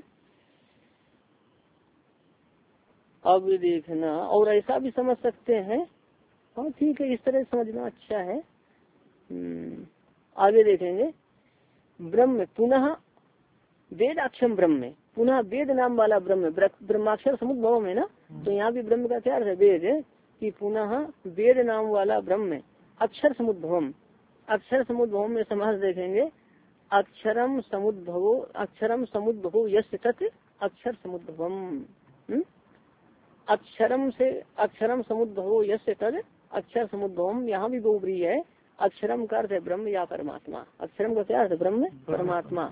अब देखना, और ऐसा भी समझ सकते हैं, हाँ ठीक है, इस तरह समझना अच्छा है। आगे देखेंगे, ब्रह्म पुनः वेद अक्षम ब्रह्म, पुनः वेद नाम वाला ब्रह्म, ब्रह्माक्षर समुद्भव में ना, तो यहाँ भी ब्रह्म का क्या अर्थ है, वेद है, कि पुनः वेद नाम वाला ब्रह्म अक्षर समुद्भवम। अक्षर समुद्भव में समास देखेंगे, अक्षरम समुद्भवो, अक्षरम समुद्भवो यस्य तत् अक्षर समुद्भवम। अक्षरम से अक्षरम समुद्भवो यस्य तद अक्षर समुद्भवम, यहाँ भी बहुब्री है। अक्षरम का अर्थ है ब्रह्म या परमात्मा, अक्षरम का क्या अर्थ है, ब्रह्म परमात्मा।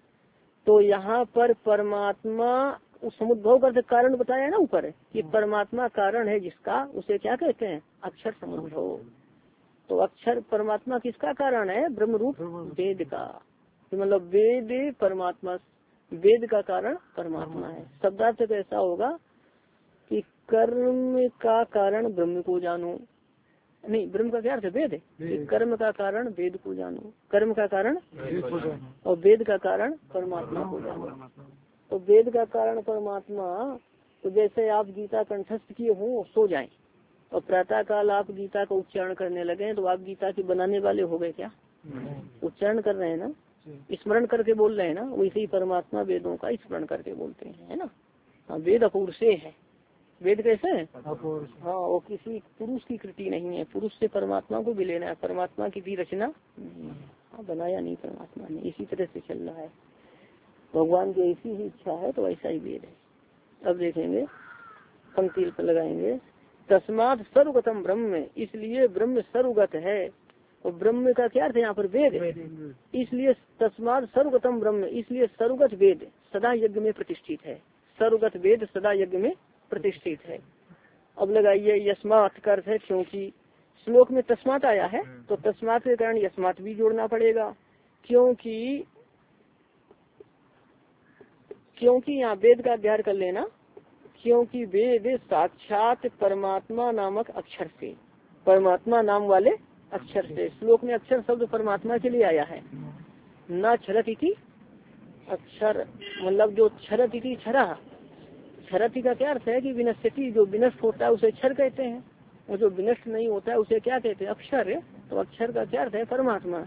तो यहाँ पर परमात्मा समुद्भव का कारण बताया ना ऊपर, कि परमात्मा कारण है जिसका, उसे क्या कहते हैं, अक्षर समुद्भव। तो अक्षर परमात्मा किसका कारण है, ब्रह्म रूप वेद का, मतलब वेद परमात्मा, वेद का कारण परमात्मा है। शब्दार्थ तो ऐसा होगा कि कर्म का कारण ब्रह्म को जानो, नहीं, ब्रह्म का क्या अर्थ है, वेद है, कर्म का कारण वेद को जानो, कर्म का कारण और वेद का कारण परमात्मा को जानो। तो वेद का कारण परमात्मा, तो जैसे आप गीता कंठस्थ किए हो, सो जाएं और प्रातः काल आप गीता का उच्चारण करने लगे, तो आप गीता के बनाने वाले हो गए क्या, उच्चारण कर रहे हैं ना, स्मरण करके बोल रहे हैं ना, वैसे ही परमात्मा वेदों का स्मरण करके बोलते हैं, है ना। हाँ, वेद अपूर्व से है, वेद कैसे है, हाँ, वो किसी पुरुष की कृति नहीं है, पुरुष से परमात्मा को भी लेना है, परमात्मा की भी रचना हाँ, बनाया नहीं परमात्मा ने, इसी तरह से चल रहा है, भगवान की ऐसी ही इच्छा है तो ऐसा ही वेद है। अब देखेंगे, पंक्ति पर लगाएंगे, तस्मात् सर्वगतम ब्रह्म, इसलिए ब्रह्म सर्वगत है, और ब्रह्म का क्या अर्थ है यहाँ पर, वेद, इसलिए तस्मात् सर्वगतम ब्रह्म, इसलिए सर्वगत वेद सदा यज्ञ में प्रतिष्ठित है, सर्वगत वेद सदा यज्ञ में प्रतिष्ठित है। अब लगाइए, यस्मात् का अर्थ है क्योंकि, श्लोक में तस्मात् आया है तो तस्मात् के कारण यस्मात् भी जोड़ना पड़ेगा, क्योंकि क्योंकि यहाँ वेद का अध्ययन कर लेना, क्योंकि वेद साक्षात परमात्मा नामक अक्षर से, परमात्मा नाम वाले अक्षर से। श्लोक में अक्षर शब्द परमात्मा के लिए आया है। न क्षरत इति अक्षर, मतलब जो क्षरत इति क्षरा, क्षरति का क्या अर्थ है कि विनश्यति, जो विनष्ट होता है उसे क्षर कहते हैं, और जो विनष्ट नहीं होता है उसे क्या कहते हैं, अक्षर। तो अक्षर का क्या अर्थ है, परमात्मा।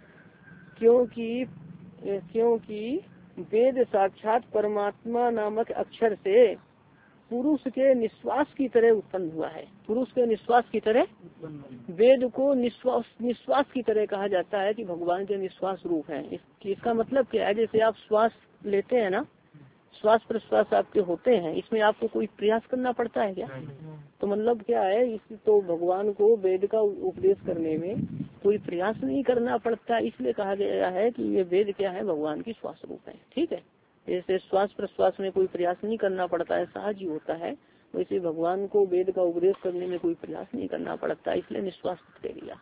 क्योंकि क्योंकि वेद साक्षात परमात्मा नामक अक्षर से पुरुष के निश्वास की तरह उत्पन्न हुआ है। पुरुष के निश्वास की तरह, वेद को निश्वास निश्वास की तरह कहा जाता है कि भगवान के निश्वास रूप है। इस, इसका मतलब क्या है, जैसे आप श्वास लेते हैं ना, श्वास प्रश्वास आपके होते हैं, इसमें आपको कोई प्रयास करना पड़ता है क्या? तो मतलब क्या है, इस तो भगवान को वेद का उपदेश करने में कोई प्रयास नहीं करना पड़ता, इसलिए कहा गया है कि ये वेद क्या है, भगवान की श्वास रूप है। ठीक है, जैसे श्वास प्रश्वास में कोई प्रयास नहीं करना पड़ता है, सहज ही होता है, वैसे भगवान को वेद का उपदेश करने में कोई प्रयास नहीं करना पड़ता, इसलिए निश्वास दे दिया।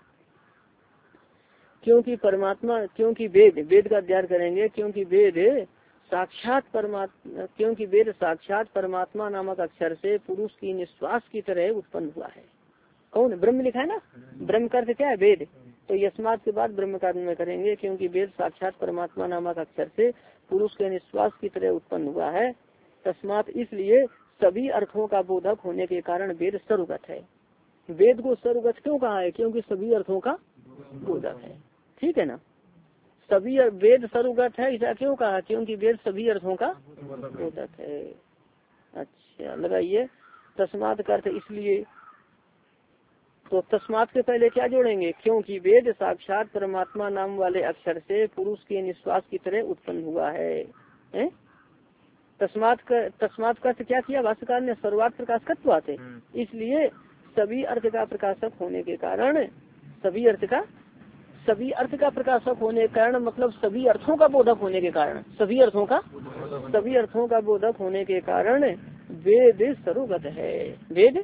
क्योंकि परमात्मा, क्योंकि वेद, वेद का अध्ययन करेंगे, क्योंकि वेद साक्षात परमात्मा, क्योंकि वेद साक्षात परमात्मा नामक अक्षर से पुरुष की निश्वास की तरह उत्पन्न हुआ है। कौन? ब्रह्म लिखा है ना, ब्रह्म का अर्थ क्या है, वेद। तो यस्मात के बाद ब्रह्म का में करेंगे, क्योंकि वेद साक्षात परमात्मा नामक अक्षर से पुरुष के निश्वास की तरह उत्पन्न हुआ है। तस्मात, इसलिए सभी अर्थों का बोधक होने के कारण वेद सर्वगत है। वेद को सर्वगत क्यों कहा है? क्योंकि सभी अर्थों का बोधक है। ठीक है ना, सभी वेद सर्वगत है, ऐसा क्यों कहा? क्योंकि वेद सभी अर्थों का बोधक है। अच्छा, लगाइए तस्मात का अर्थ इसलिए, तो तस्मात के पहले क्या जोड़ेंगे? क्योंकि वेद साक्षात परमात्मा नाम वाले अक्षर से पुरुष के निश्वास की तरह उत्पन्न हुआ है, है? तस्मात का तस्मात का अर्थ क्या किया भाष्यकार ने? सर्वार्थ प्रकाशकत्व आते, इसलिए सभी अर्थ का प्रकाशक होने के कारण, सभी अर्थ का सभी अर्थ का प्रकाशक होने के कारण, मतलब सभी अर्थों का बोधक होने के कारण, सभी अर्थों का सभी अर्थों का बोधक होने के कारण वेद सर्वगत है। वेद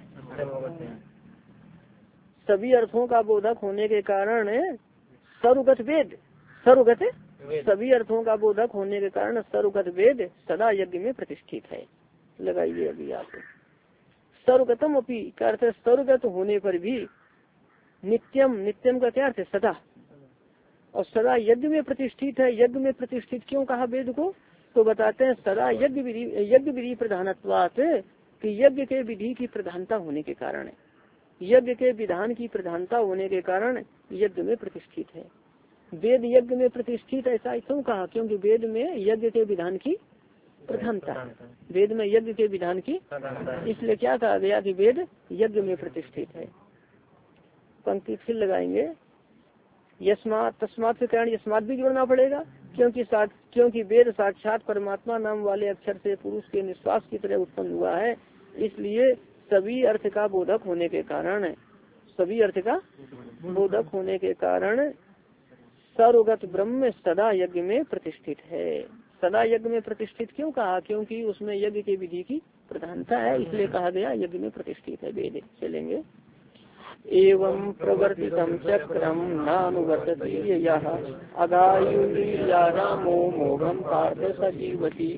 सभी अर्थों का बोधक होने के कारण सर्वगत वेद, सर्वगत सभी अर्थों का बोधक होने के कारण सर्वगत वेद सदा यज्ञ में प्रतिष्ठित है। लगाइए अभी आप, सर्वगतम अपि का अर्थ सर्वगत होने पर भी, नित्यम, नित्यम का क्या अर्थ है? सदा, और सदा यज्ञ में प्रतिष्ठित है। यज्ञ में प्रतिष्ठित क्यों कहा वेद को? तो बताते हैं सदा यज्ञ विधि, यज्ञ विधि प्रधानत्वात्, कि यज्ञ के विधि की प्रधानता होने के कारण, यज्ञ के विधान की प्रधानता होने के कारण यज्ञ में प्रतिष्ठित है। वेद यज्ञ में प्रतिष्ठित ऐसा क्यों कहा? क्योंकि वेद में यज्ञ के विधान की प्रधानता है, वेद में यज्ञ के विधान की, इसलिए क्या कहा गया कि वेद यज्ञ में प्रतिष्ठित है। पंक्ति फिर लगाएंगे, यस्मात, तस्मात के कारण यस्मात भी जोड़ना पड़ेगा, क्योंकि साथ क्योंकि वेद साक्षात परमात्मा नाम वाले अक्षर से पुरुष के निश्वास की तरह उत्पन्न हुआ है, इसलिए सभी अर्थ का बोधक होने के कारण, सभी अर्थ का बोधक होने के कारण सर्वगत ब्रह्म सदा यज्ञ में प्रतिष्ठित है। सदा यज्ञ में प्रतिष्ठित क्यों कहा? क्योंकि उसमें यज्ञ की विधि की प्रधानता है, इसलिए कहा गया यज्ञ में प्रतिष्ठित है वेद। चलेंगे, एवं प्रवर्तितम चक्रम नानुवर्तते यः अगायुर्यारामो मोघम पार्थ सजीवति।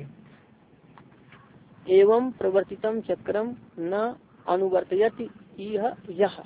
एवं प्रवर्तितम चक्रम न अनुवर्तयति यः,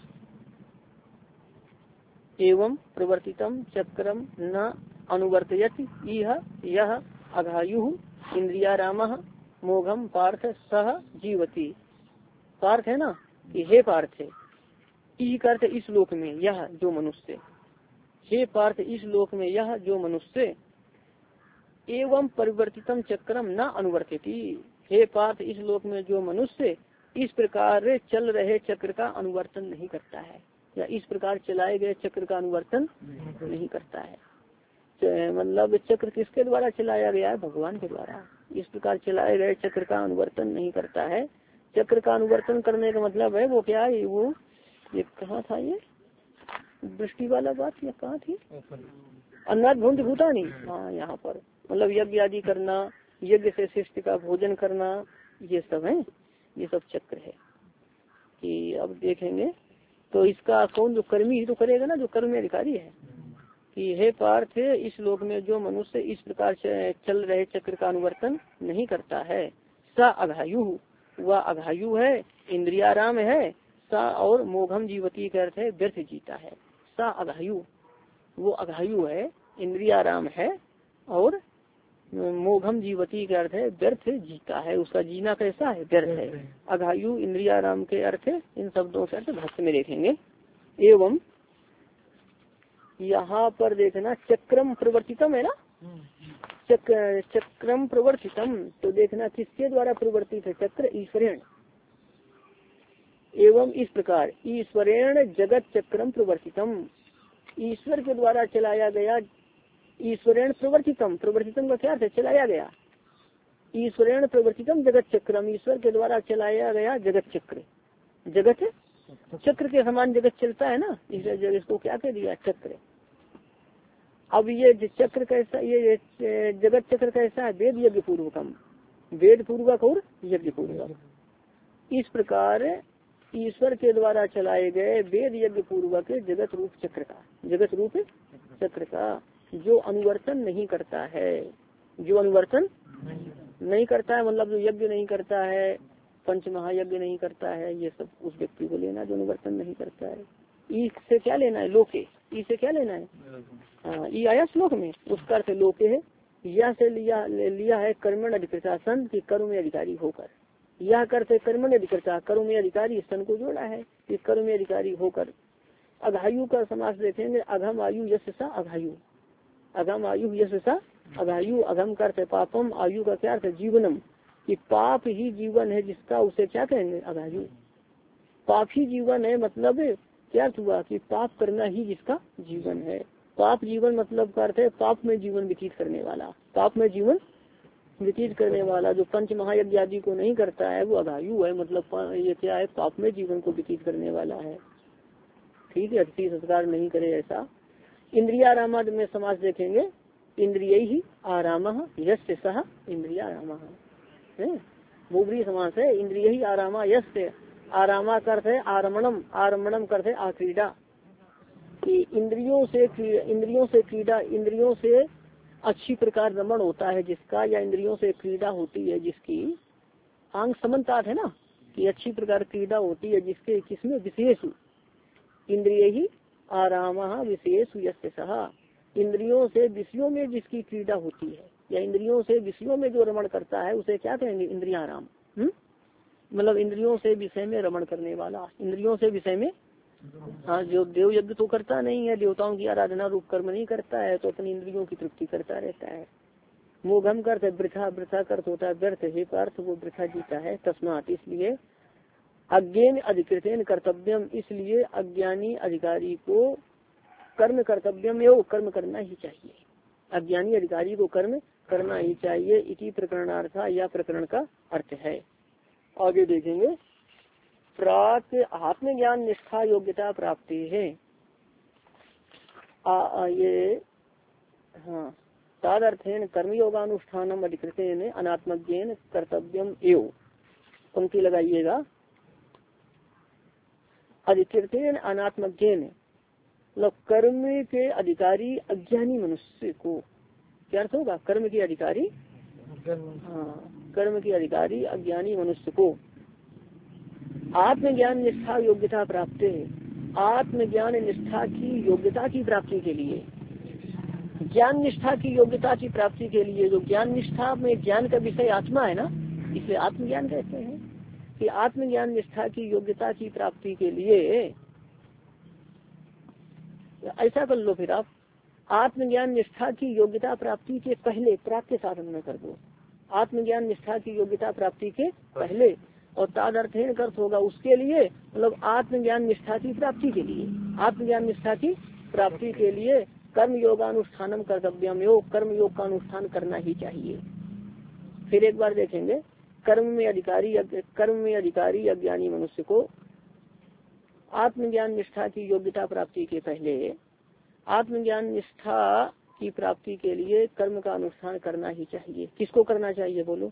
एवं प्रवर्तितम चक्रम न अनुवर्तयति यः अघायु इंद्रियारामः मोघम पार्थ सह जीवति। पार्थ है ना, कि हे पार्थ है, ई करते इस लोक में, यह जो मनुष्य, हे पार्थ इस लोक में यह जो मनुष्य, एवं परिवर्तितम चक्रम न अनुवर्तिति, हे पार्थ इस लोक में जो मनुष्य इस प्रकार चल रहे चक्र का अनुवर्तन नहीं करता है, या इस प्रकार चलाए गए चक्र का अनुवर्तन नहीं करता है। मतलब चक्र किसके द्वारा चलाया गया है? भगवान के द्वारा। इस प्रकार चलाए गए चक्र का अनुवर्तन नहीं करता है। चक्र का अनुवर्तन करने का मतलब है वो क्या है, वो ये कहाँ था, ये दृष्टि वाला बात या कहाँ थी? अन्नाद भूंज भूतानी, हाँ यहाँ पर, मतलब यज्ञ आदि करना, यज्ञ से शिष्ट का भोजन करना, ये सब है, ये सब चक्र है। कि अब देखेंगे तो इसका कौन, जो कर्मी ही तो करेगा ना, जो कर्म अधिकारी है। कि हे पार्थ इस लोक में जो मनुष्य इस प्रकार से चल रहे चक्र का अनुवर्तन नहीं करता है, सा अघायु वह अघायु है, इंद्रियाराम है। सा और मोघम जीवती का अर्थ है व्यर्थ जीता है। सा अघायु, वो अघायु है, इंद्रियाराम है और मोघम जीवती का अर्थ है व्यर्थ जीता है। उसका जीना कैसा है? व्यर्थ है। अघायु इंद्रियाराम के अर्थ, इन शब्दों के अर्थ भाष्य में देखेंगे। एवं यहाँ पर देखना चक्रम प्रवर्तितम है ना, चक्र चक्रम प्रवर्तितम, तो देखना किसके द्वारा प्रवर्तित है? चक्र ईश्वरेण। एवं इस प्रकार ईश्वरेण जगत चक्रम प्रवर्तितम, ईश्वर के द्वारा चलाया गया। ईश्वरेण प्रवर्तितम, प्रवर्तितम का क्या अर्थ है? चलाया गया। ईश्वरेण प्रवर्तितम जगत चक्रम, ईश्वर के द्वारा चलाया गया जगत चक्र। जगत चक्र के समान जगत चलता है ना, इसलिए जगत को क्या कह दिया? चक्र। अब ये चक्र कैसा, ये जगत चक्र कैसा है? वेद यज्ञ पूर्वकम, वेद पूर्वक और यज्ञ पूर्वक। इस प्रकार ईश्वर के द्वारा चलाए गए वेद यज्ञ पूर्वक जगत रूप चक्र का, जगत रूप चक्र का जो अनुवर्तन नहीं करता है, जो अनुवर्तन नहीं करता है, मतलब जो यज्ञ नहीं करता है, पंच महायज्ञ नहीं करता है, ये सब उस व्यक्ति को लेना जो अनुवर्तन नहीं करता है। ई से क्या लेना है? लोके। ई से क्या लेना है? हाँ, ई आया श्लोक में, उसका अर्थ लोके है। यह से लिया लिया है कर्मण अधिकृता सन की, कर्म में अधिकारी होकर। यह करते कर्मण अधिकृता, कर्म में अधिकारी, सन को जोड़ा है कि कर्म में अधिकारी होकर। अघायु का समास देखेंगे, अघम आयु यश सा अघायु, अघम आयु यश सा अघायु। अघम करते पापम, आयु का क्या अर्थ है? जीवनम, कि पाप ही जीवन है जिसका, उसे क्या कहेंगे? अघायु। पाप ही जीवन है, मतलब क्या हुआ कि पाप करना ही जिसका जीवन है। पाप जीवन मतलब का अर्थ है पाप में जीवन व्यतीत करने वाला, पाप में जीवन व्यतीत करने वाला जो पंच महायज्ञ आदि को नहीं करता है वो अघायु है। मतलब ये क्या है? पाप में जीवन को व्यतीत करने वाला है। ठीक है, अतिथि संस्कार नहीं करे ऐसा। इंद्रियाराम में समाज देखेंगे, इंद्रिय ही आराम यस्य सह इंद्रियाराम है, मुबरी समास है। इंद्रिय ही आरामा यस्य, आरामा करते है आरमणम, आरमणम करते आक्रीडा, कि इंद्रियों से इंद्रियों से क्रीडा, इंद्रियों से अच्छी प्रकार रमण होता है जिसका, या इंद्रियों से क्रीडा होती है जिसकी। आंग समन्तात है ना, कि अच्छी प्रकार क्रीडा होती है जिसके, किसमें? विशेष। इंद्रिय ही आराम विशेष यस्य सह, इंद्रियों से विषयों में जिसकी क्रीडा होती है, या इंद्रियों से विषयों में जो रमण करता है उसे क्या कहेंगे? इंद्रियाराम। हम्म, मतलब इंद्रियों से विषय में रमण करने वाला, इंद्रियों से विषय में। हाँ, जो देव यज्ञ तो करता नहीं है, देवताओं की आराधना रूप कर्म नहीं करता है, तो अपनी इंद्रियों की तृप्ति करता रहता है। मोघम का अर्थ वृथा, वृथा का अर्थ होता है व्यर्थ, हे का अर्थ वो वृथा जीता है। तस्मात, इसलिए अज्ञान अधिकृतेन कर्तव्यम, इसलिए अज्ञानी अधिकारी को कर्म कर्तव्यम एवं कर्म करना ही चाहिए। अज्ञानी अधिकारी को कर्म करना ही चाहिए। इसी प्रकरणार्थ, या प्रकरण का अर्थ है। आगे देखेंगे, प्राक आत्मज्ञान निष्ठा योग्यता प्राप्ति है। आ, ये हाँ, तादर्थेन कर्मयोगानुष्ठानम अधिकृतेन अनात्मज्ञेन कर्तव्यम एवं, पंक्ति लगाइएगा, अधिकृतेन अनात्मज्ञेन, मतलब कर्म के अधिकारी अज्ञानी मनुष्य को, क्या अर्थ होगा? कर्म के अधिकारी, हाँ, कर्म के अधिकारी अज्ञानी मनुष्य को आत्मज्ञान निष्ठा योग्यता प्राप्त है, आत्मज्ञान निष्ठा की योग्यता की प्राप्ति के लिए, ज्ञान निष्ठा की योग्यता की प्राप्ति के लिए, जो ज्ञान निष्ठा में ज्ञान का विषय आत्मा है ना, इसलिए आत्मज्ञान कहते हैं। कि आत्मज्ञान निष्ठा की योग्यता की प्राप्ति के लिए ऐसा कर लो, फिर आप आत्मज्ञान निष्ठा की योग्यता प्राप्ति के पहले प्राप्त साधन में कर दो। आत्मज्ञान निष्ठा की योग्यता प्राप्ति के पहले, और तादर्थेन अर्थ होगा उसके लिए, मतलब आत्मज्ञान निष्ठा की प्राप्ति के लिए, आत्मज्ञान निष्ठा की प्राप्ति के लिए कर्म योगानुष्ठानम कर्तव्यम योग, कर्म योग का अनुष्ठान करना ही चाहिए। फिर एक बार देखेंगे, कर्म में अधिकारी कर्म में अधिकारी अज्ञानी मनुष्य को आत्मज्ञान निष्ठा की योग्यता प्राप्ति के पहले आत्मज्ञान निष्ठा की प्राप्ति के लिए कर्म का अनुष्ठान करना ही चाहिए। किसको करना चाहिए बोलो?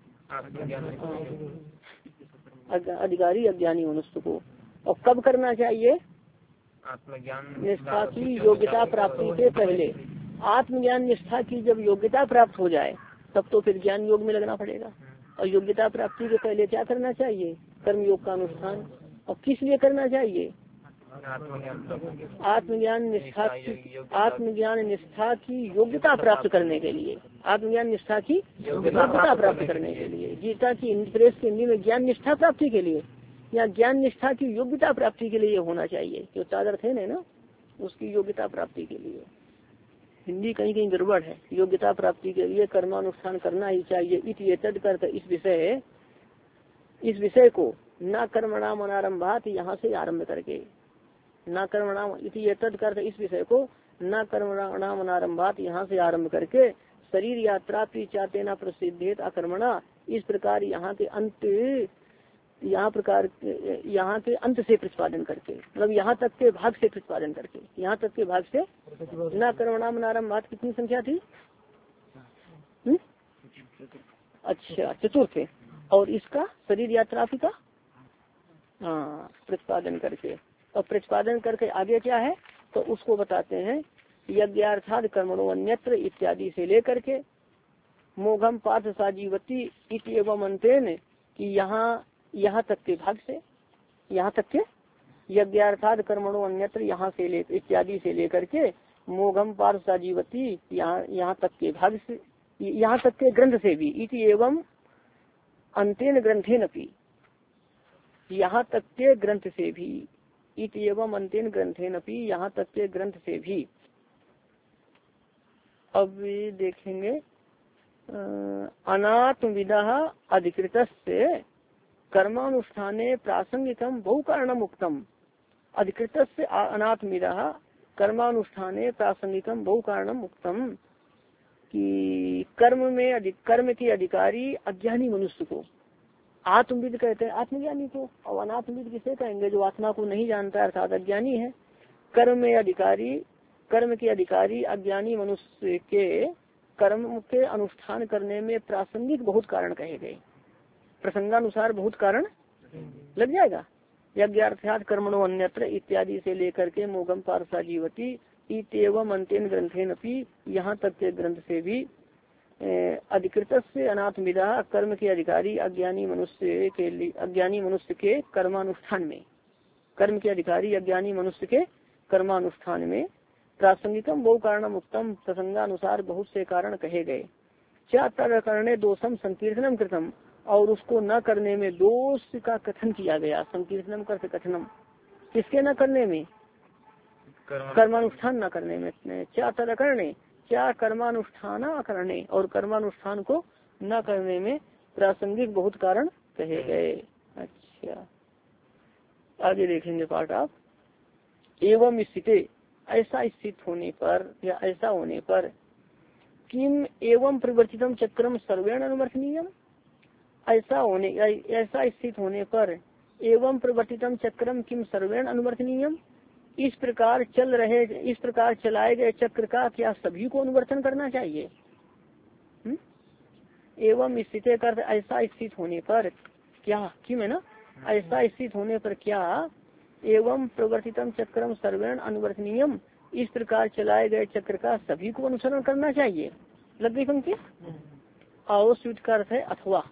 अधिकारी अज्ञानी मनुष्य को। और कब करना चाहिए? आत्मज्ञान निष्ठा की योग्यता प्राप्ति के पहले। आत्मज्ञान निष्ठा की जब योग्यता प्राप्त हो जाए तब तो फिर ज्ञान योग में लगना पड़ेगा। और योग्यता प्राप्ति के पहले क्या करना चाहिए? कर्म योग का अनुष्ठान। और किस लिए करना चाहिए? आत्मज्ञान निष्ठा की आत्मज्ञान निष्ठा की योग्यता प्राप्त करने के लिए, आत्मज्ञान निष्ठा की योग्यता प्राप्त करने के लिए। गीता की प्रेस की हिंदी में ज्ञान निष्ठा प्राप्ति के लिए या ज्ञान निष्ठा की योग्यता प्राप्ति के लिए होना चाहिए। जो तादर्थ है ना, उसकी योग्यता प्राप्ति के लिए। हिंदी कहीं कहीं गड़बड़ है। योग्यता प्राप्ति के लिए कर्मानुष्ठान करना ही चाहिए। इति एतद् करके इस विषय इस विषय को न कर्मणाम अनारंभात, यहाँ से आरंभ करके, न कर्मणाम इति एतद् करके इस विषय को न कर्मणाम अनारंभात, यहाँ से आरंभ करके शरीर यात्रा चाहते न प्रसिद्धेत अकर्मणा, इस प्रकार यहाँ के अंत यहाँ प्रकार यहाँ के अंत से प्रतिपादन करके, मतलब यहाँ तक के भाग से प्रतिपादन करके, यहाँ तक के भाग से न कर्मणाम अनारंभात कितनी संख्या थी? हुँ? अच्छा, चतुर्थ। और इसका शरीर यात्रा का हाँ प्रतिपादन करके, और प्रतिपादन करके आगे क्या है तो उसको बताते हैं। यज्ञार्थाद कर्मणो अन्यत्र इत्यादि से लेकर के मोघम पार्थ साजीवती इति एवं अंतेन, कि यहाँ यहाँ तक के भाग से, यहाँ तक के यज्ञार्थाद कर्मणो अन्यत्र यहाँ से ले इत्यादि से लेकर के मोघम पार्थ साजीवती यहाँ यहाँ तक के भाग से, यहाँ तक के ग्रंथ से भी, इति एवं अंतेन ग्रंथेन अपि, यहाँ तक के ग्रंथ से भी, इति एवं अंतेन ग्रंथेन अपि, यहाँ तक के ग्रंथ से भी। अब देखेंगे अनात्मविदा अधिकृत से कर्मानुष्ठाने प्रासंगिकम बहु कारणम उक्तम। अधिकृत से अनात्मविदा कर्मानुष्ठाने प्रासंगिकम बहु कारणम उक्तम, कि कर्म में अधिक कर्म के अधिकारी अज्ञानी मनुष्य को आत्मविद कहते हैं, आत्मज्ञानी को। और अनात्मविद किसे कहेंगे? जो आत्मा को नहीं जानता अर्थात अज्ञानी है। कर्म में अधिकारी कर्म के अधिकारी अज्ञानी मनुष्य के कर्म के अनुष्ठान करने में प्रासंगिक बहुत कारण कहे गए। प्रसंगानुसार बहुत कारण लग जाएगा। यज्ञार्थात कर्मणो अन्यत्र इत्यादि से लेकर के मोघम पार्था जीवती इतएवं अंतेन ग्रंथेन अपि, यहाँ तक के ग्रंथ से भी अधिकृत से अनात्मविदा कर्म के अधिकारी अज्ञानी मनुष्य के लिए अज्ञानी मनुष्य के कर्मानुष्ठान में कर्म के अधिकारी अज्ञानी मनुष्य के कर्मानुष्ठान में प्रासंगिकम बहु कारणम उत्तम, प्रसंगानुसार बहुत से कारण कहे गए। क्या तर करने दोषम संकीर्तनम कृतम, और उसको न करने में दोष का कथन किया गया। संकीर्तनम करते कथनम, किसके न करने में? कर्मानुष्ठान न करने में। क्या तर करने क्या कर्मानुष्ठान करने, और कर्मानुष्ठान को न करने में प्रासंगिक बहुत कारण कहे गए। अच्छा, आगे देखेंगे पाठ आप। एवं स्थिति, ऐसा स्थित होने पर या ऐसा होने पर, किम एवं परिवर्तितम चक्रम सर्वेण अनुवर्तनीयम, ऐसा होने ऐसा स्थित होने पर एवं परिवर्तितम चक्रम किम सर्वेण अनुवर्तनीयम, इस प्रकार चल रहे इस प्रकार चलाए गए चक्र का क्या सभी को अनुवर्तन करना चाहिए? हुँ? एवं स्थिति कर ऐसा स्थित होने पर क्या, किम है ना, ऐसा स्थित होने पर क्या एवं प्रवर्तितम चक्रम सर्वेण अनुवर्तनीयम, इस प्रकार चलाए गए चक्र का सभी को अनुसरण करना चाहिए। लग गई पंक्ति। आओ स्वीट का अर्थ है अथवा,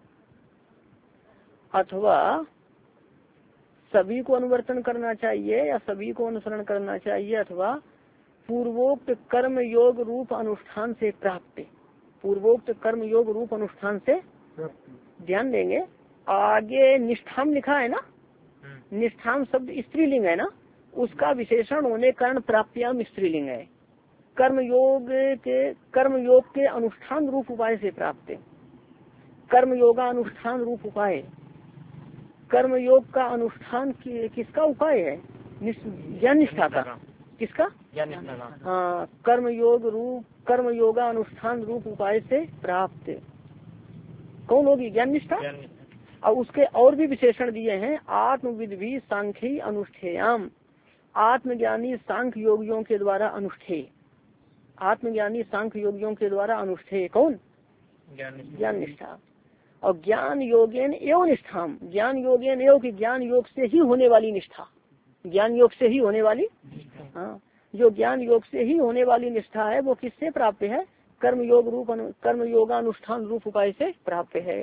अथवा सभी को अनुवर्तन करना चाहिए या सभी को अनुसरण करना चाहिए, अथवा पूर्वोक्त कर्म योग रूप अनुष्ठान से प्राप्त, पूर्वोक्त कर्म योग रूप अनुष्ठान से ध्यान देंगे। आगे निष्ठाम लिखा है ना, निष्ठाम शब्द स्त्रीलिंग है ना, उसका विशेषण होने कारण प्राप्तियाम स्त्रीलिंग है। कर्म योग के कर्म योग के अनुष्ठान रूप उपाय से प्राप्त, कर्म योगा अनुष्ठान रूप उपाय, कर्म योग का अनुष्ठान कि, किसका उपाय है? ज्ञान निष्ठा का। किसका? हाँ, कर्म योग रूप कर्म योगा अनुष्ठान रूप उपाय से प्राप्त कौन होगी? ज्ञान निष्ठा। और उसके और भी विशेषण दिए हैं। आत्मविद भी सांख्यी अनुष्ठेयम, आत्मज्ञानी सांख्य योगियों के द्वारा अनुष्ठेय, आत्मज्ञानी सांख्य योगियों के द्वारा अनुष्ठेय कौन? ज्ञान निष्ठा। और ज्ञान योगेन एवं निष्ठाम, ज्ञान योगेन एवं की ज्ञान योग से ही होने वाली निष्ठा, ज्ञान योग से ही होने वाली हाँ, जो ज्ञान योग से ही होने वाली निष्ठा है वो किससे प्राप्त है? कर्म योग रूप कर्म योगानुष्ठान रूप उपाय से प्राप्त है।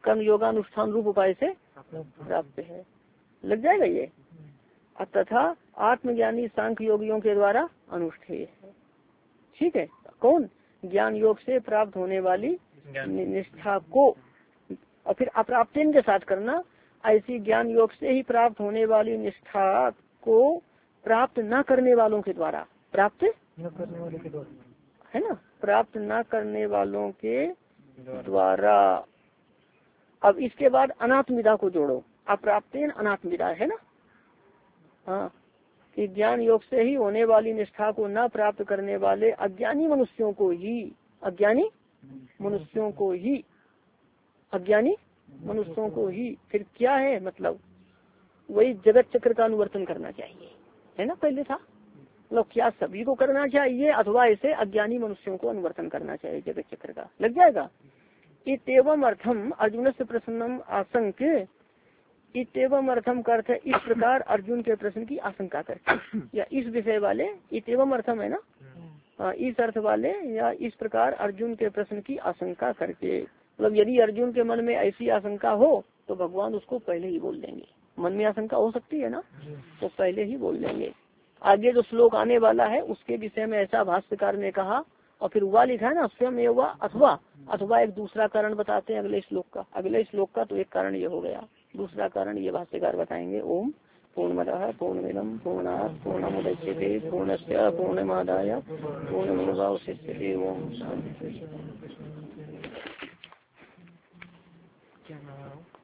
कर्म योगानुष्ठान रूप उपाय से प्राप्त है। लग जाएगा ये। तथा आत्मज्ञानी सांख्य योगियों के द्वारा अनुष्ठेय है। ठीक है, कौन? ज्ञान योग से प्राप्त होने वाली निष्ठा को, और फिर अप्राप्तिन के साथ करना, ऐसी ज्ञान योग से ही प्राप्त होने वाली निष्ठा को प्राप्त न करने वालों के द्वारा, प्राप्त न करने वालों के द्वारा है ना, प्राप्त न करने वालों के द्वारा। अब इसके बाद अनात्मिदा को जोड़ो, अप्राप्तेन अनात्मिदा है ना। हाँ, कि ज्ञान योग से ही होने वाली निष्ठा को न प्राप्त करने वाले अज्ञानी मनुष्यों को ही, अज्ञानी मनुष्यों को ही, अज्ञानी मनुष्यों को ही फिर क्या है, मतलब वही जगत चक्र का अनुवर्तन करना चाहिए, है ना। पहले था मतलब क्या सभी को करना चाहिए अथवा ऐसे अज्ञानी मनुष्यों को अनुवर्तन करना चाहिए जगत चक्र का। लग जाएगा। इत्येवम अर्थम अर्जुन से प्रसन्नम आशंक, इत्येवम अर्थम का अर्थ है इस प्रकार अर्जुन के प्रश्न की आशंका करके, या इस विषय वाले, इत्येवम अर्थम है ना, इस अर्थ वाले या इस प्रकार अर्जुन के प्रश्न की आशंका करके, मतलब यदि अर्जुन के मन में ऐसी आशंका हो तो भगवान उसको पहले ही बोल देंगे। मन में आशंका हो सकती है ना, तो पहले ही बोल देंगे। आगे जो श्लोक आने वाला है उसके विषय में ऐसा भाष्यकार ने कहा, और फिर हुआ लिखा है ना स्वयं हुआ अथवा, अथवा एक दूसरा कारण बताते हैं अगले श्लोक का। अगले श्लोक का तो एक कारण ये हो गया, दूसरा कारण ये भाष्यकार बताएंगे। ओम पूर्णमदः पूर्णमिदं पूर्णात् पूर्णमुदच्यते पूर्णस्य पूर्णमादाय पूर्णमेवावशिष्यते। ओम शांति।